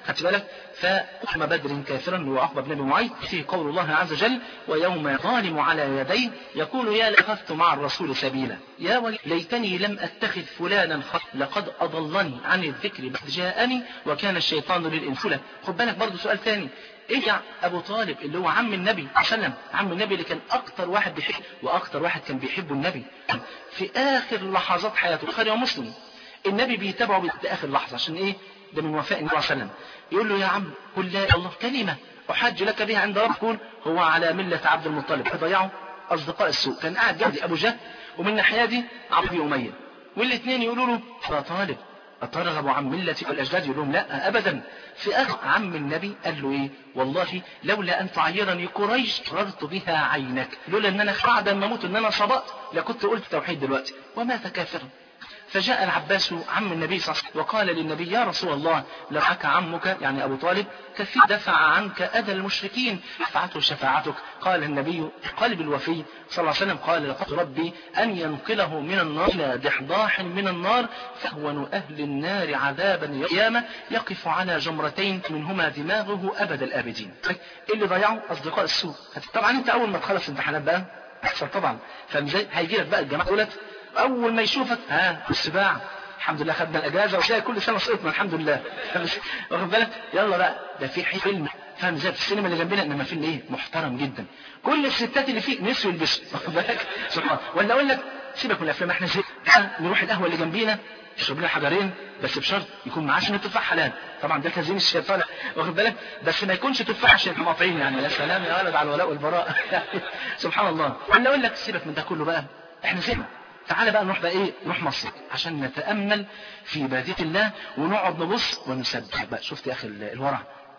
B: خدت بالك؟ فأحمى بدر كافرا وعقبة بن أبي معيط فيه قول الله عز وجل: ويوم الظالم على يديه يقول يا لأخذت مع الرسول سبيلا يا ليتني لم أتخذ فلانا لقد أضلني عن الذكر بعد جاءني وكان الشيطان للإنسان. خد بالك برضه سؤال ثاني، ايه ابو طالب اللي هو عم النبي صلى الله عليه وسلم، عم النبي اللي كان اكتر واحد بيحب واكتر واحد كان بيحبه النبي، في اخر لحظات حياته، البخاري ومسلم، النبي بيتابعه باخر لحظه عشان ايه؟ ده من وفاء النبي صلى الله عليه وسلم. يقول له يا عم قل لا اله الا الله كلمه احاج لك بها عند ربك، يقول هو على مله عبد المطلب. فضيعوا اصدقاء السوء، كان قاعد جنب ابو جهل ومن الناحيه دي عبد اميه، والاثنين يقولوا له يا طالب أترغب عن ملة الأجداد؟ يقول لهم لا أبدا. في آخر عم النبي قال له إيه؟ والله لولا أن تعيرني قريش ررت بها عينك، لولا أن أنا بعد ما أموت أن أنا صبأت لكنت قلت توحيد دلوقتي، ومات كافرا. فجاء العباس عم النبي صلى الله عليه وسلم وقال للنبي يا رسول الله لك عمك يعني أبو طالب كفي دفع عنك أذى المشركين نفعته شفاعتك. قال النبي قلب الوفي صلى الله عليه وسلم قال لقد ربي أن ينقله من النار إلى ضحضاح من النار فأهون أهل النار عذابا القيامة يقف على جمرتين منهما دماغه أبد الآبدين. اللي ضيعوا أصدقاء السوء. طبعا أنت أول ما تخلص امتحانات بقى أحسن طبعا، هيجي لك بقى الجماعة دولت اول ما يشوفك السباع الحمد لله خدنا الاجازه وشاي كل سنه سقطنا الحمد لله واخد بالك؟ يلا بقى ده في فيلم فاهم زي في السينما اللي جنبنا، انما فيلم ايه محترم جدا، كل الستات اللي فيه نسوا يلبسوا واخد بالك؟ سبحان. ولا اقول لك سيبك من الافلام، احنا زي نروح القهوه اللي جنبينا نشرب لنا حجرين بس بشرط يكون معاه عشان التفاح حلال، طبعا ده تزيين الشيطان واخد بالك؟ بس ما يكونش تفاح عشان مقاطعين يعني. يا سلام يا ولد على الولاء والبراء سبحان الله. ولا اقول لك سيبك من ده كله بقى، احنا زينا تعالى بقى نروح بقى ايه؟ نروح مصر عشان نتأمل في بادية الله ونقعد نبص ونسبح بقى. شفت يا اخي الورع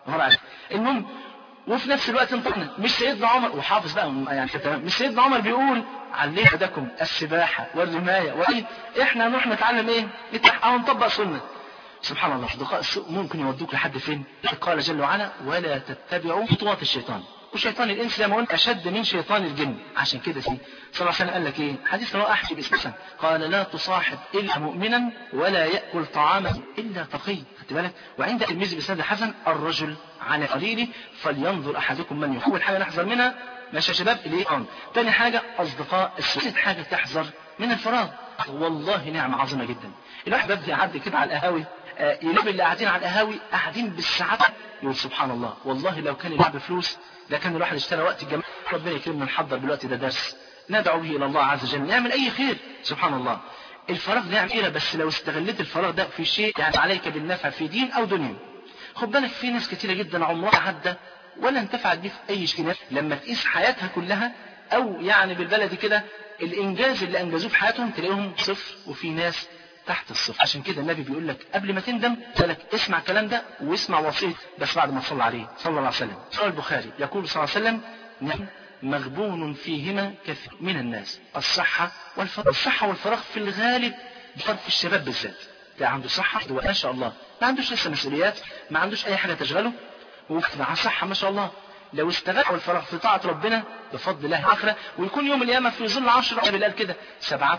B: المهم. وفي نفس الوقت انطقنا مش سيدنا عمر وحافظ بقى يعني مش سيدنا عمر بيقول علموا اولادكم السباحة والرماية وايه؟ احنا نروح نتعلم ايه؟ او نطبق سنة. سبحان الله اصدقاء السوء ممكن يودوك لحد فين؟ قال جل وعلا ولا تتبعوا خطوات الشيطان، وشيطان الانس زي ما قلت اشد من شيطان الجن. عشان كده صلى الله عليه وسلم قال لك ايه؟ حديث رواه احمد بن قال لا تصاحب الا مؤمنا ولا ياكل طعامه الا تقي. خدت بالك؟ وعند الترمذي بسند حسن الرجل على قليله فلينظر احدكم من يحب. حاجه نحذر منها ماشي يا شباب الايه؟ تاني حاجه اصدقاء السوء، حاجه تحذر من الفراغ. والله نعمه عظيمه جدا. الواحد بيبدا يعدي كده على القهاوي يلاقي اللي قاعدين على القهاوي قاعدين بالساعات يقول سبحان الله والله لو كان اللعب فلوس ده كان الواحد اشترى وقت الجماعة. ربنا يكرمنا نحضر بالوقت ده درس ندعو به الى الله عز وجل، نعمل اي خير. سبحان الله الفراغ نعمة كبيرة، بس لو استغلت الفراغ ده في شيء يعني عليك بالنفع في دين او دنيا. خد بالك في ناس كتيرة جدا عمرها عدى ولا انتفعت بيه في اي شيء، لما تقيس حياتها كلها او يعني بالبلدي كده الانجاز اللي انجزوه في حياتهم تلاقيهم صفر، وفي ناس تحت الصفر. عشان كده النبي بيقول لك قبل ما تندم قالك اسمع الكلام ده واسمع وصية بس بعد ما تصلى عليه صلى الله عليه وسلم. قال البخاري يقول صلى الله عليه وسلم نعم مغبون فيهما كثير من الناس الصحة والفراغ. الصحة والفراغ في الغالب بفرق الشباب بالذات، ده عنده صحة ما شاء الله ما عندوش لسه مسؤوليات ما عندوش اي حاجة تشغله ومع صحة ما شاء الله، لو استغل الفراغ في طاعة ربنا بفضل الله آخرة ويكون يوم القيامة في ظل 10. النبي قال كده 7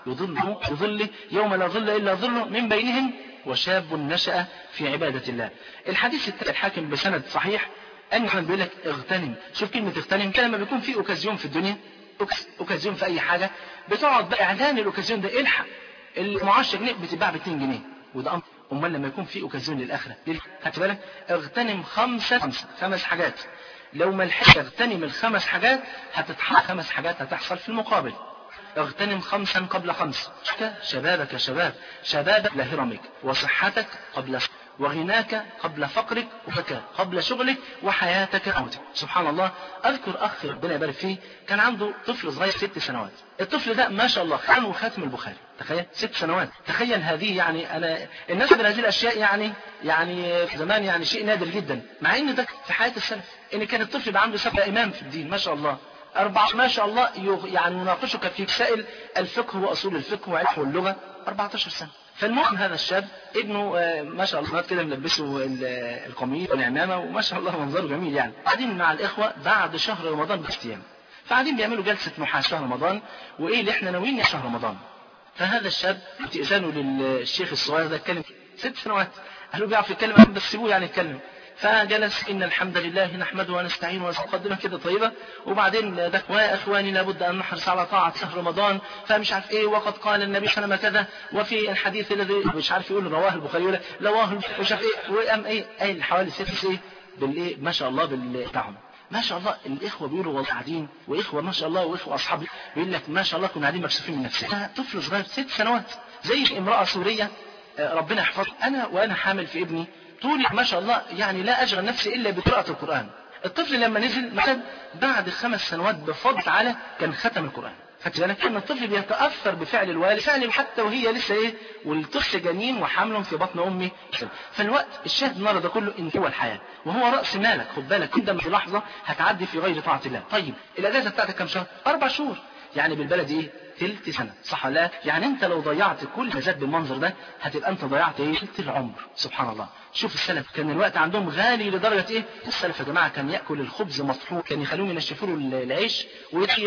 B: يظل يوم لا ظل إلا ظله من بينهم وشاب نشأ في عبادة الله. الحديث الحاكم بسند صحيح أن احنا بيقول لك اغتنم. شوف كلمة اغتنم لما بيكون في اوكازيون في الدنيا اوكازيون في أي حاجة بتقعد بقى إعلان الاوكازيون ده الحق ال10 جنيه بتتباع ب2 جنيه وده أمر. أمال لما يكون في اوكازيون للآخرة خدت بالك؟ اغتنم 5 حاجات. لو ما لحقتش اغتنم ال5 حاجات هتتحقق 5 حاجات هتحصل في المقابل. اغتنم 5 قبل 5. شبابك يا شبابك لهرمك وصحتك قبل وغناك قبل فقرك وفكاك قبل شغلك وحياتك موتك. سبحان الله. اذكر اخ ربنا يبارك فيه كان عنده طفل صغير 6 سنوات. الطفل ده ما شاء الله كان خاتم البخاري. تخيل 6 سنوات. تخيل هذه يعني انا الناس من هذه الاشياء يعني في زمان يعني شيء نادر جدا، مع ان ده في حياة السلف ان كان الطفل يبقى عنده 7 امام في الدين ما شاء الله 4 ما شاء الله يعني يناقشك في مسائل الفقه واصول الفقه وعلم اللغة 14 سنة. فالمهم هذا الشاب ابنه ما شاء الله كده ملبسه القميص والعمامة وما شاء الله منظره جميل يعني. قاعدين مع الإخوة بعد شهر رمضان ب6 أيام فقاعدين بيعملوا جلسة محاسبة شهر رمضان وايه اللي احنا ناويين شهر رمضان. فهذا الشاب استئذانه للشيخ الصغير ده اتكلم 6 سنوات. قالوا بيعرف يتكلم بس سيبوه يعني يتكلم. فجلس إن الحمد لله نحمده ونستعينه ونقدمه كده طيبة. وبعدين ده يا إخواني لابد أن نحرص على طاعة شهر رمضان، فمش عارف إيه، وقد قال النبي صلى الله عليه وسلم كذا، وفي الحديث الذي مش عارف يقول رواه البخاري ولا رواه مش عارف إيه، وقام إيه حوالي 6 إيه بالإيه ما شاء الله بالتعم. ما شاء الله الإخوة بيقولوا والله قاعدين، وإخوة ما شاء الله وإخوة أصحابي بيقول لك ما شاء الله كنا قاعدين مكسوفين من نفسنا. طفل صغير 6 سنوات زي امرأة سورية ربنا يحفظها، وأنا حامل في ابني طولي ما شاء الله يعني لا أشغل نفسي إلا بقراءة القرآن. الطفل لما نزل مثلا بعد 5 سنوات بفضل تعالى كان ختم القرآن. خدت بالك ان الطفل بيتاثر بفعل الوالد فعل حتى وهي لسه ايه والطفل جنين وحمل في بطن امه. فالوقت الشاهد النهارده ده كله ان هو الحياه وهو راس مالك. خد بالك انت في لحظه هتعدي في غير طاعه الله. طيب الاجازه بتاعتك كام شهر؟ 4 شهور، يعني بالبلدي ايه تلت سنة، صح ولا لا؟ يعني انت لو ضيعت كل مزاد بالمنظر ده هتبقى انت ضيعت ايه تلت العمر. سبحان الله. شوف السلف كان الوقت عندهم غالي لدرجة ايه؟ السلف يا جماعة كان يأكل الخبز مطحون، كان يخلوهم ينشفوا له العيش ويدخل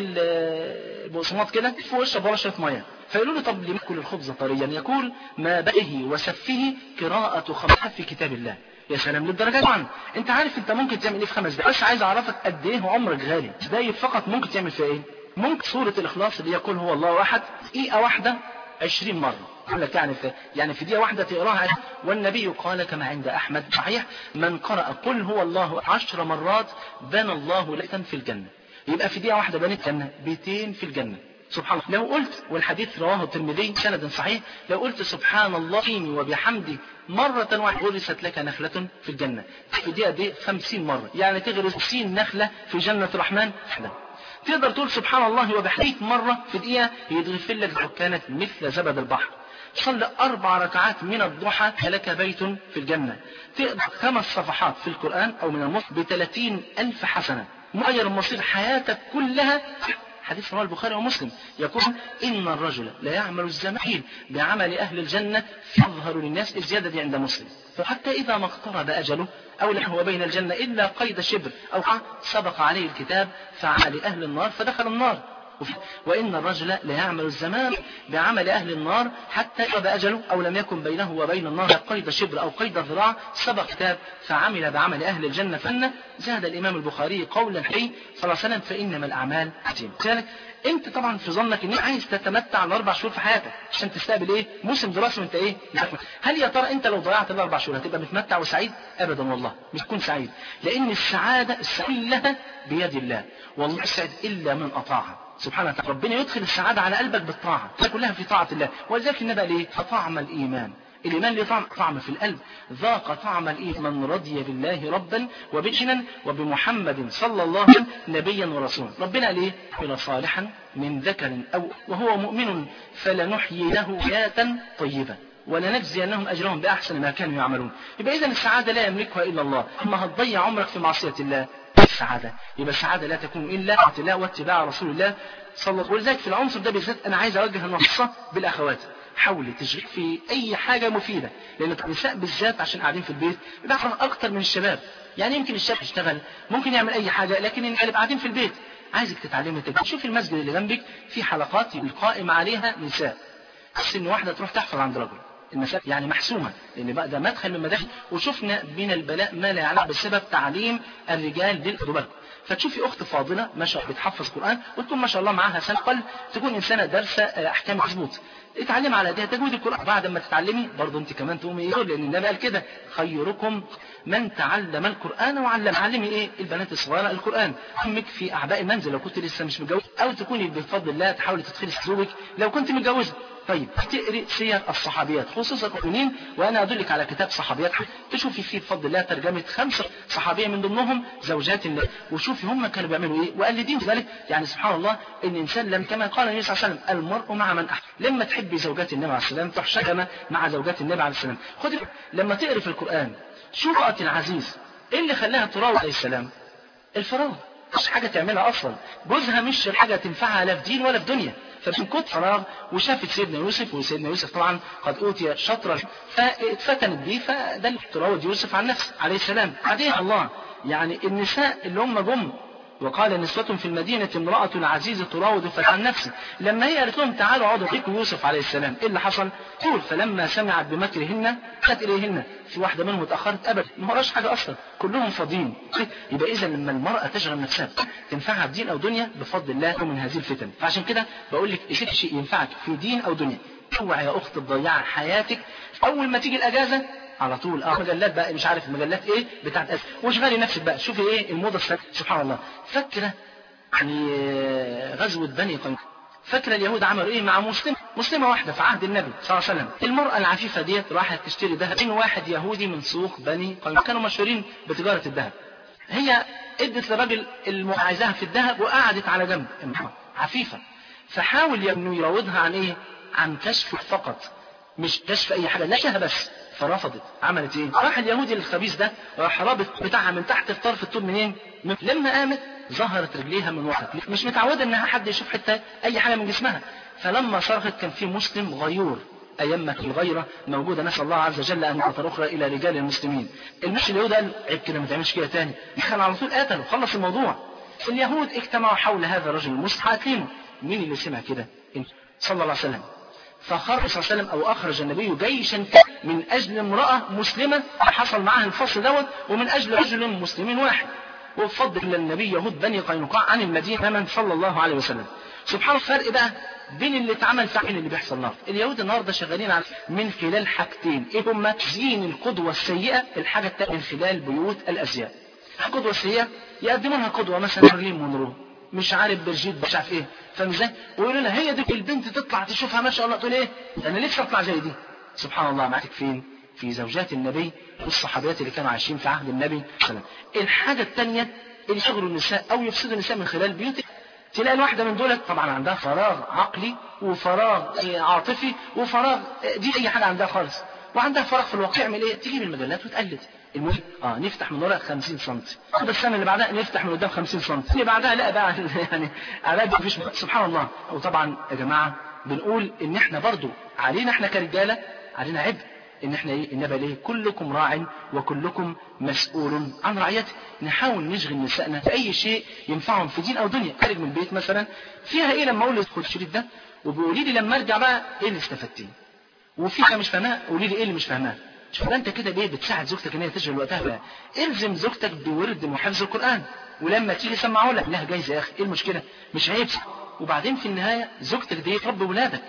B: البقسماط كده فوق يشرب ولا شوية مية. فيقولوا له طب ليه يأكل الخبز طريا؟ يقول ما بقه وسفه قراءة 5 في كتاب الله. يا سلام للدرجة. طبعا انت عارف انت ممكن تعمل ايه في 5 دقايق، بس عايز اعرفك قد ايه عمرك غالي. دقايق فقط ممكن تعمل فيها ايه؟ ممكن سورة الإخلاص اللي يقول هو الله أحد دقيقة واحدة 20 مرة. يقول لك يعني في دقيقة واحدة تقراها. والنبي قال كما عند أحمد صحيح من قرأ قل هو الله 10 مرات بنى الله ليتا في الجنة. يبقى في دقيقة واحدة بنيت جنة بيتين في الجنة. سبحان الله. لو قلت والحديث رواه الترمذي سند صحيح، لو قلت سبحان الله وبحمده مرة واحدة غرست لك نخلة في الجنة. في دقيقة دي 50 مرة، يعني تغرس 50 نخلة في جنة الرحمن. تقدر تقول سبحان الله وبحمده مرة في دقيقة يتغفر لك لو كانت مثل زبد البحر. صلى 4 ركعات من الضحى لك بيت في الجنة. تقدر 5 صفحات في القرآن أو من المصحف ب30,000 حسنة. مغير مصير حياتك كلها. حديث رواه البخاري ومسلم يقول إن الرجل لا يعمل الزميل بعمل أهل الجنة فيظهر للناس. الزيادة دي عند مسلم. فحتى إذا ما اقترب أجله أو لا هو بين الجنة إلا قيد شبر أو سبق عليه الكتاب فعمل أهل النار فدخل النار. وإن الرجل لا يعمل الزمان بعمل أهل النار حتى إذا أجله أو لم يكن بينه وبين النار قيد شبر أو قيد ذراع سبق كتاب فعمل بعمل أهل الجنة فإن. زاد الإمام البخاري قولا حي صلى الله عليه وسلم فإنما الأعمال حتيم. انت طبعا في ظنك ان عايز تتمتع ال4 شهور في حياتك عشان تستقبل ايه موسم دراسي وانت ايه. هل يا ترى انت لو ضيعت ال4 شهور هتبقى متمتع وسعيد؟ ابدا والله مش تكون سعيد، لان السعاده كلها بيد الله. والله يسعد الا من اطاعه سبحانه وتعالى. ربنا يدخل السعاده على قلبك بالطاعه، كلها في طاعه الله. ولذلك النبي ليه طعم الايمان. الإيمان له طعم في القلب. ذاق طعم الإيمان من رضي بالله ربا وبدينا وبمحمد صلى الله عليه وسلم نبيا ورسولا. ربنا ليه عمل صالحا من ذكر أو وهو مؤمن فلنحيي له حياة طيبة ولنجزينهم أجرهم بأحسن ما كانوا يعملون. يبقى إذن السعادة لا يملكها إلا الله. أما هتضيع عمرك في معصية الله السعادة، يبقى السعادة لا تكون إلا طاعة الله واتباع رسول الله صلى الله عليه وسلم. ولذلك في العنصر ده بالذات أنا عايز أوجه النصيحة بالأخوات. حاولي تشغل في أي حاجة مفيدة، لأن النساء بالذات عشان قاعدين في البيت بيحرم أكتر من الشباب. يعني يمكن الشاب يشتغل ممكن يعمل أي حاجة، لكن اللي قاعدين في البيت عايزك تتعلمي شوف المسجد اللي جنبك في حلقات القائم عليها نساء. بس إن واحدة تروح تحفظ عند رجل المسألة يعني محسومة، لأن بقى ده مدخل من مداخل. وشفنا من البلاء ما لا يعلم بسبب تعليم الرجال للأدباء. فتشوفي أخت فاضلة ما شاء الله بتحفظ قرآن وتكون ما شاء الله معاها سنة قل تكون إنسانة دارسة أحكام مظبوط، اتعلم على ده تجويد القرآن. بعد ما تتعلمي برضه انت كمان تقومي ايه، لان النبي قال كده خيركم من تعلم القرآن وعلم. علمي ايه البنات الصغيره القرآن. امك في اعباء المنزل لو كنت لسه مش متجوز، او تكوني بفضل الله تحاولي تدخلي زوجك لو كنت متجوزه. طيب تقري سير الصحابيات خصوصا المؤمنين، وانا ادلك على كتاب صحابيات تشوفي فيه بفضل الله ترجمه 5 صحابيه من ضمنهم زوجات النبي، وشوفي هم كانوا بيعملوا ايه وقلدين ذلك. يعني سبحان الله ان الانسان لم كما قال النبي صلى الله عليه وسلم المرء مع من احب. لما تحبي زوجات النبي عليه السلام تحشى مع زوجات النبي عليه السلام. خدي لما تقري في القرآن شو رأت العزيز ايه اللي خلاها تراوح عليه السلام؟ الفراغ، مش حاجة تعملها أصلا. جوزها مش حاجة تنفعها لا في دين ولا في دنيا، فمن كتر فراغ وشافت سيدنا يوسف، وسيدنا يوسف طبعا قد أوتي شطرا فاتفتنت بيه، فده اللي تراود يوسف عن نفسه عليه السلام. بعدين الله يعني النساء اللي هم جم وقال نسوة في المدينة امرأة العزيز تراود فتاة عن نفسه. لما هي قالت لهم تعالوا اقعدوا فيكم يوسف عليه السلام، ايه اللي حصل؟ قول فلما سمعت بمكرهن اتت اليهن. في واحدة منهم اتأخرت ابدا، ما وراش حاجة اصلا، كلهم فاضيين. يبقى اذا لما المرأة تشغل نفسها تنفعها بدين او دنيا بفضل الله من هذه الفتن. فعشان كده بقول لك اشوف شيء ينفعك في دين او دنيا. اوعى يا اخت تضيع حياتك اول ما تيجي الاجازة على طول مجلات بقى مش عارف مجلات ايه بتاعت واشغلي نفسك بقى شوفي ايه الموضة سبحان الله. فاكرة يعني غزوة بني قينقاع، فاكرة اليهود عملوا ايه مع مسلمة واحدة في عهد النبي صلى الله عليه وسلم. المرأة العفيفة ديت راحت تشتري ذهب من واحد يهودي من سوق بني قينقاع، كانوا مشهورين بتجارة الذهب. هي ادت للراجل عايزاها في الذهب وقعدت على جنب، عفيفة. فحاول انه يراودها عن ايه؟ عن كشف فقط، مش كشف اي حاجة، لا بس. فرفضت. عملت ايه؟ راح اليهودي الخبيث ده راح رابط بتاعها من تحت في طرف الطوب منين؟ لما قامت ظهرت رجليها من ورا، مش متعوده انها حد يشوف حتى اي حاجه من جسمها. فلما صرخت كان في مسلم غيور، ايامك الغيره موجوده، نسال الله عز وجل ان يغفر اخرى الى رجال المسلمين. المشي اليهود قال عيب كده ما تعملش كده تاني، كان على طول قتله خلص الموضوع. اليهود اجتمعوا حول هذا الرجل المسلم قاتلينه. مين اللي سمع كده؟ صلى الله عليه وسلم. فخرج صلى الله عليه وسلم او اخرج النبي جيشا من اجل امرأة مسلمة حصل معها الفصل دوت، ومن اجل رجل مسلمين واحد. وبفضل النبي يهود بني قينقاع عن المدينة من صلى الله عليه وسلم. سبحان الفرق بقى بين اللي اتعمل فعل اللي بيحصل النهارده. اليهود النهارده شغالين على من خلال حاجتين، ايه هما؟ زين القدوة السيئة. الحاجة الثانية من خلال بيوت الازياء. القدوة السيئة يقدموا لها قدوة مثلا مارلين مونرو، مش عارف برجيت مش عارف ايه، فاهم ازاي؟ ويقولوا لها هي دي البنت تطلع تشوفها ما شاء الله تقول ايه؟ انا نفسي اطلع زي دي. سبحان الله. معاك فين؟ في زوجات النبي والصحابيات اللي كانوا عايشين في عهد النبي صلى الله عليه وسلم. الحاجة الثانية اللي يشغلوا النساء او يفسدوا النساء من خلال بيوت. تلاقي الواحدة من دولت طبعا عندها فراغ عقلي وفراغ عاطفي وفراغ دي اي حاجة عندها خالص، وعندها فراغ في الواقع. تعمل ايه؟ تجيب المجلات وتقلد. المهم نفتح من ورا 50 سم، طب السنة اللي بعدها نفتح من قدام 50 سم، اللي بعدها لا بقى يعني علاج مفيش. سبحان الله. وطبعا يا جماعة بنقول ان احنا برضو علينا احنا كرجالة علينا عبء ان احنا ايه؟ النبي ليه كلكم راع وكلكم مسؤول عن رعيته. نحاول نشغل نسائنا في اي شيء ينفعهم في دين او دنيا. خارج من البيت مثلا فيها ايه لما اقول له ادخل الشريط ده وبيقولي لي لما ارجع بقى ايه اللي استفدتيه، وفي حاجه مش فاهمها قولي لي ايه اللي مش فاهمها. شوف انت كده ليه بتساعد زوجتك ان هي تشغل وقتها بقى. الزم زوجتك بورد وحفظ القران، ولما تيجي سمعوا لها جايزه يا اخي، ايه المشكله؟ مش عيب. وبعدين في النهايه زوجتك دي تربي ولادك.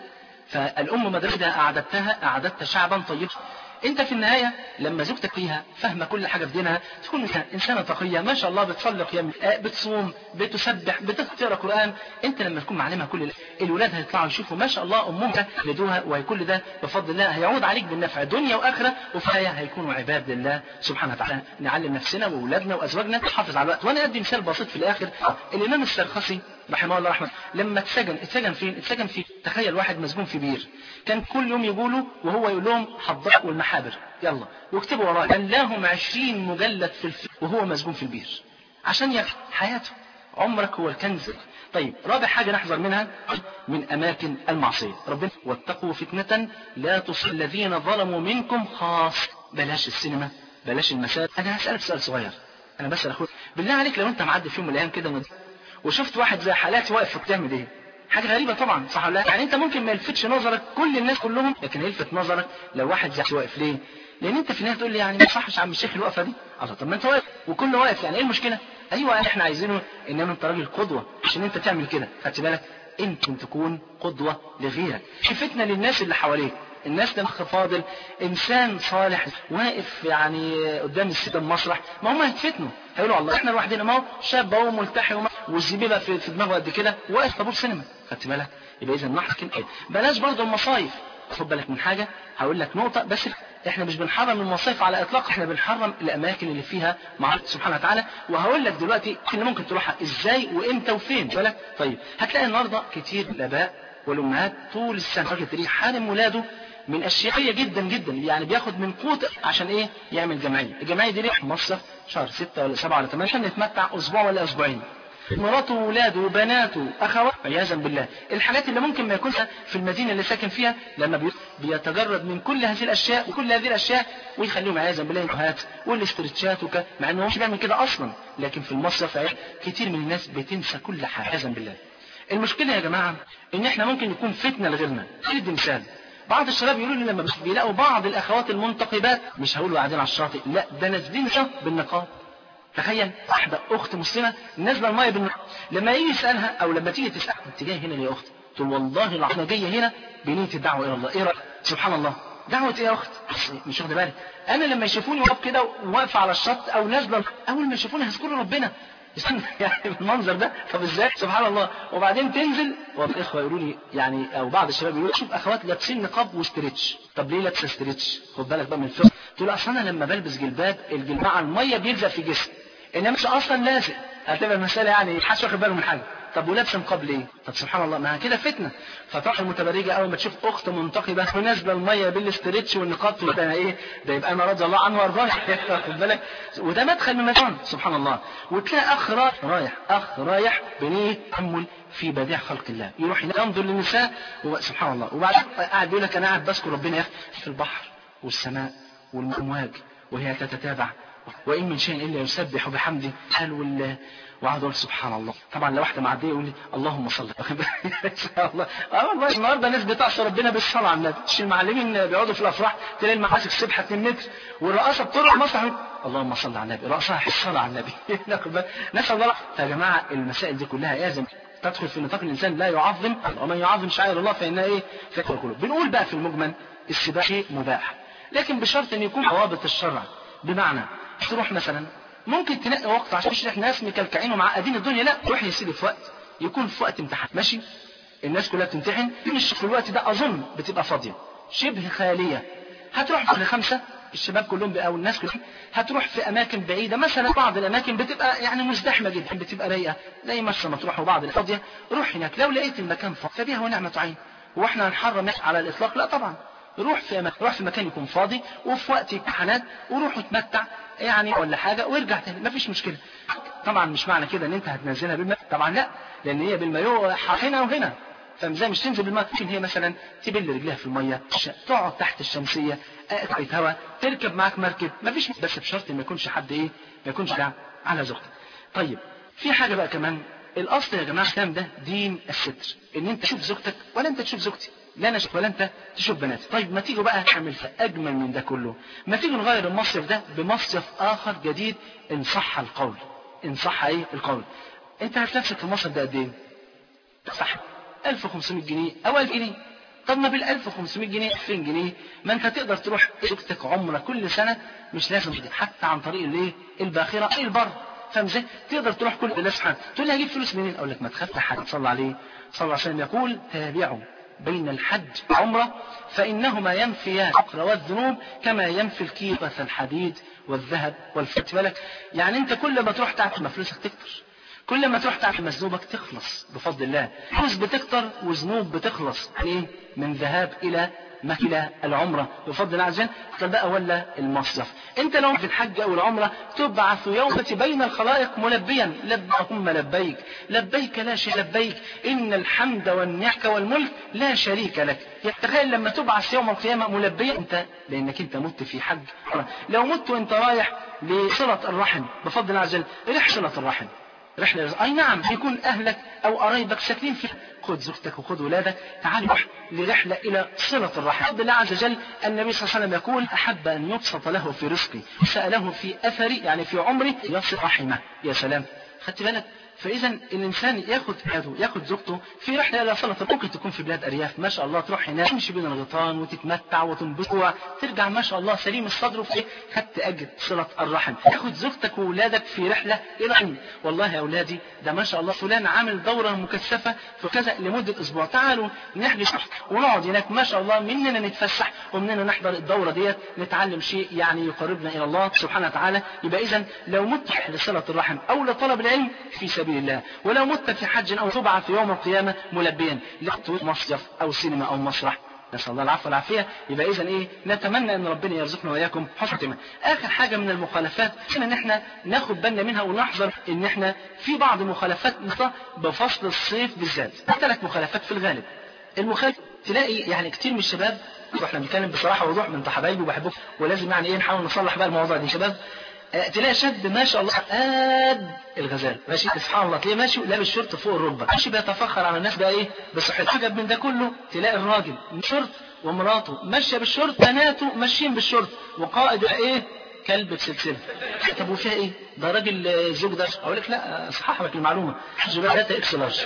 B: فالام مدرسة اعددت شعبا طيبا. انت في النهاية لما زوجتك فيها فاهمة كل حاجة في دينها تكون انسانة تقية ما شاء الله، بتصلي قيام، بتصوم، بتسبح، بتقرا قرآن. انت لما تكون معلمها كل الولاد هيطلعوا يشوفوا ما شاء الله امهم يدوها، وكل ده بفضل الله هيعود عليك بالنفع دنيا واخرة، وفي النهاية هيكونوا عباد لله سبحانه وتعالى. نعلم نفسنا واولادنا وازواجنا نحافظ على الوقت. وانا ادي مثال بسيط في الاخر. الامام السرخسي رحمه الله رحمه لما اتسجن فين؟ اتسجن في، تخيل واحد مسجون في بير، كان كل يوم يقولوا وهو يقول لهم حضروا والمحابر يلا واكتبوا وراه، كان لهم 20 مجلد في وهو مسجون في البير عشان ياخد حياته. عمرك هو الكنز. طيب رابع حاجة نحذر منها من أماكن المعصية. ربنا واتقوا فتنة لا تصيب الذين ظلموا منكم خاص. بلاش السينما، بلاش المساجد. أنا هسألك سؤال صغير، أنا بسأل أخوك بالله عليك، لو أنت معدي في يوم من الأيام كده وشفت واحد زي حالاتي واقف بتعمل ايه؟ حاجة غريبة طبعا، صح ولا لا؟ يعني انت ممكن ما يلفتش نظرك كل الناس كلهم، لكن يلفت نظرك لو واحد زي واقف. ليه؟ لان انت في النهايه تقول لي يعني ما صحش عم الشيخ الوقفه دي. الله، طب ما انت واقف وكله واقف، يعني ايه المشكله؟ ايوه احنا عايزينه انما انت راجل قدوه عشان انت تعمل كده. خدت بالك؟ انت تكون قدوه لغيرك. فتنه للناس اللي حواليك. الناس ده اخ فاضل انسان صالح واقف يعني قدام المسرح، ما هم هيتفتنوا، هيقولوا الله احنا لوحدنا، ما هو شاب اهو ملتحي والزبيبه في دماغه قد كده واقف طابور سينما. خدت بالك؟ يبقى اذا نحكي بلاش برضه المصايف. خد بالك من حاجه، هقول لك نقطه بس، احنا مش بنحرم المصايف على اطلاق، احنا بنحرم الاماكن اللي فيها معصيه سبحانه وتعالى. وهقول لك دلوقتي اللي ممكن تروحها ازاي وامتى وفين. بالك؟ طيب هتلاقي النهارده كتير الاباء والامهات طول السنه راجل تلاقيه حارم ولاده من اشياء جدا جدا، يعني بياخد من قوت عشان ايه؟ يعمل جمعيه. الجمعيه دي ليه؟ مصيف شهر 6 ولا 7 ولا 8 عشان نتمتع اسبوع ولا اسبوعين، مراته وولاده وبناته اخوات عياذا بالله. الحاجات اللي ممكن ما يكونش في المدينه اللي ساكن فيها لما بيتجرد من كل هذه الاشياء وكل هذه الاشياء ويخليهم عياذا بالله الهات والاسترتشات مع انه مش بيعمل كده اصلا، لكن في المصيف كتير من الناس بتنسى كل حاجه عياذا بالله. المشكله يا جماعه ان احنا ممكن نكون فتنه لغيرنا. ادي مثال، بعض الشباب يقولوا لي لما بيلاقوا بعض الاخوات المنتقبات، مش هقول له قاعدين على الشاطئ، لا ده نازلين بالنقاب. تخيل واحده اخت مسلمه نازله الميه بالنقاب، لما يجي يسالها او لما تيجي تسالها انت جايه هنا ليه يا اخت؟ تقول والله العظيم جايه هنا بنيه الدعوه الى الله. ايه رايك؟ سبحان الله، دعوه ايه يا اخت؟ مش واخده بالك، انا لما يشوفوني واقف كده واقفه على الشط او نازله، اول ما يشوفوني هيذكروا ربنا يعني المنظر ده. طب ازاي؟ سبحان الله. وبعدين تنزل والاخوه يقولوا لي يعني او بعض الشباب يقولوا شوف اخوات لابسين نقاب وستريتش. طب ليه لابسه ستريتش؟ خد بالك بقى من الفقه. تقول اصل انا لما بلبس جلباب الجلباب مع الميه بيلزق في جسمي، انما مش اصلا لازق. هتبقى المساله يعني محدش واخد باله من حاجه. طب ولابسه نقاب ليه؟ طب سبحان الله، ما كده فتنه. فتروح المتبرجه اول ما تشوف اخت منتقبه ونازله الميه بالاستريتش والنقاب تقول ده ايه؟ ده يبقى انا رضي الله عنه وارضاه. خد بالك، وده مدخل من مكان سبحان الله. وتلاقي اخ رايح بنيه تامل في بديع خلق الله، يروح ينظر للنساء سبحان الله، وبعدين قاعد يقول لك انا قاعد بذكر ربنا في البحر والسماء والامواج وهي تتتابع، وإن من شيء إلا يسبح بحمده. قال وقعد يقول سبحان الله. طبعا لو واحده معديه يقول لي اللهم صل الله. والله النهارده ناس بتعصي ربنا بالصلاه على النبي. مش المعلمين بيقعدوا في الافراح تلاقي المعازف سبحه 2 متر والرقاصه بتروح مسرح اللهم صل على النبي، رقصها الصلاه على النبي. نسال الله. يا جماعه المسائل دي كلها لازم تدخل في نطاق الانسان لا يعظم، ومن يعظم شعائر الله فانها ايه؟ فكر كله. بنقول بقى في المجمل السباحه شيء مباح، لكن بشرط ان يكون ضوابط الشرع. بمعنى تروح مثلا ممكن تنقي وقت عشان مش احنا ناس مكلكعين ومعقدين الدنيا، لا روح يا سيدي في وقت يكون في وقت امتحان ماشي، الناس كلها بتمتحن، مش في الوقت ده اظن بتبقى فاضيه شبه خاليه. هتروح في 5 الشباب كلهم او الناس كلهم هتروح في اماكن بعيده، مثلا بعض الاماكن بتبقى يعني مزدحمه جدا بتبقى رايقه زي مرسى مطروح وبعض الفاضيه. روح هناك لو لقيت المكان فاضي فبيها ونعمه عين، واحنا هنحرم على الاطلاق؟ لا طبعا. روح في مكان يكون فاضي وفي وقت امتحانات وروح اتمتع يعني ولا حاجه وارجع تاني مفيش مشكله. طبعا مش معنى كده ان انت هتنزلها بالماء، طبعا لا، لان هي بالمايو هنا وهنا، فمزاي مش تنزل بالماء. ممكن هي مثلا تبل رجليها في الميه، تقعد تحت الشمسيه، تقعد هوا، تركب معاك مركب مفيش، بس بشرط ما يكونش حد ايه، ما يكونش على زوجتك. طيب في حاجه بقى كمان، الاصل يا جماعه الاسلام ده دين الستر، ان انت تشوف زوجتك ولا انت تشوف زوجتي، لا انا اشوف ولا انت تشوف بناتي. طيب ما تيجوا بقى نعمل اجمل من ده كله، ما تيجوا نغير المصيف ده بمصيف اخر جديد ان صح القول. ان صح ايه القول؟ انت عارف نفسك في المصيف ده قد ايه؟ صح 1500 جنيه او 1000 جنيه. طب ما بال 1500 جنيه 2000 جنيه ما انت تقدر تروح زوجتك عمره كل سنه، مش لازم حتى عن طريق الايه الباخره اي البر، فاهم ازاي؟ تقدر تروح كل الله سبحانه. تقول لي هجيب فلوس منين؟ اقول لك ما تخاف لحد صلى عليه صلى الله عليه وسلم يقول تابعوا بين الحج والعمرة فإنهما ينفيان الفقر والذنوب كما ينفي الكيبة الحديد والذهب والفضة. بالك يعني انت كل ما تروح تعرف ما فلوسك تكتر، كل ما تروح تعرف مذنوبك تخلص بفضل الله، فلوس بتكتر وذنوب بتخلص. ايه من ذهاب الى إلى العمرة بفضل الله عز وجل بقى ولا المصيف. انت لو في الحج او العمرة تبعث يوم بين الخلائق ملبيا اللهم لبيك لبيك لا شريك لبيك ان الحمد والنعمة والملك لا شريك لك. تخيل لما تبعث يوم القيامة ملبيا انت، لانك انت مت في حج. لو مت وانت رايح لصلة الرحم بفضل الله عز وجل، رح صلة الرحم رحلة اي نعم يكون اهلك او قرايبك ساكنين فيها، خد زوجتك وخد ولادك تعال نروح لرحلة الى صلة الرحم. بفضل الله عز وجل النبي صلى الله عليه وسلم يقول احب ان يبسط له في رزقي سأله في اثري يعني في عمري يصل رحمه. يا سلام، خدت بالك؟ فاذا الانسان ياخد زوجته في رحله الى صلاه. ممكن تكون في بلاد ارياف ما شاء الله، تروح هناك تمشي بين الغيطان وتتمتع وتنبسط ترجع ما شاء الله سليم الصدر وفي خدت اجر صله الرحم. تاخد زوجتك واولادك في رحله الى عين، والله يا اولادي ده ما شاء الله فلان عامل دوره مكثفه في كذا لمده اسبوع، تعالوا نحجز ونقعد هناك ما شاء الله، مننا نتفسح ومننا نحضر الدوره ديت نتعلم شيء يعني يقربنا الى الله سبحانه وتعالى. يبقى اذا لو مت لصله الرحم او لطلب العلم في سبيل الله، ولو مت في حج او تبعث في يوم القيامه ملبيا لقيت مصيف او سينما او مسرح، نسال الله العفو والعافيه. يبقى اذا ايه، نتمنى ان ربنا يرزقنا واياكم حسن خاتمه. اخر حاجه من المخالفات ان احنا ناخد بالنا منها ونحذر ان احنا في بعض مخالفات بفصل الصيف بالذات. 3 مخالفات في الغالب. المخالف تلاقي يعني كتير من الشباب واحنا بنتكلم بصراحه ووضوح، من انت حبايبي وبحبكم، ولازم يعني ايه نحاول نصلح بقى الموضوع دي شباب. تلاقي شاب ما شاء الله قد الغزال ماشي، سبحان الله، تلاقيه ماشي لابس شورت فوق الركبه، ماشي بيتفخر على الناس بقى ايه بصحته. عجب من ده كله تلاقي الراجل شورت ومراته ماشيه بالشورت، بناته ماشيين بالشورت، وقائد ايه كلب بسلسله. طب وفيها ايه؟ ده راجل الزوج ده. اقول لك لا، صحح لك المعلومه، الزوجه 3 اكس لارج.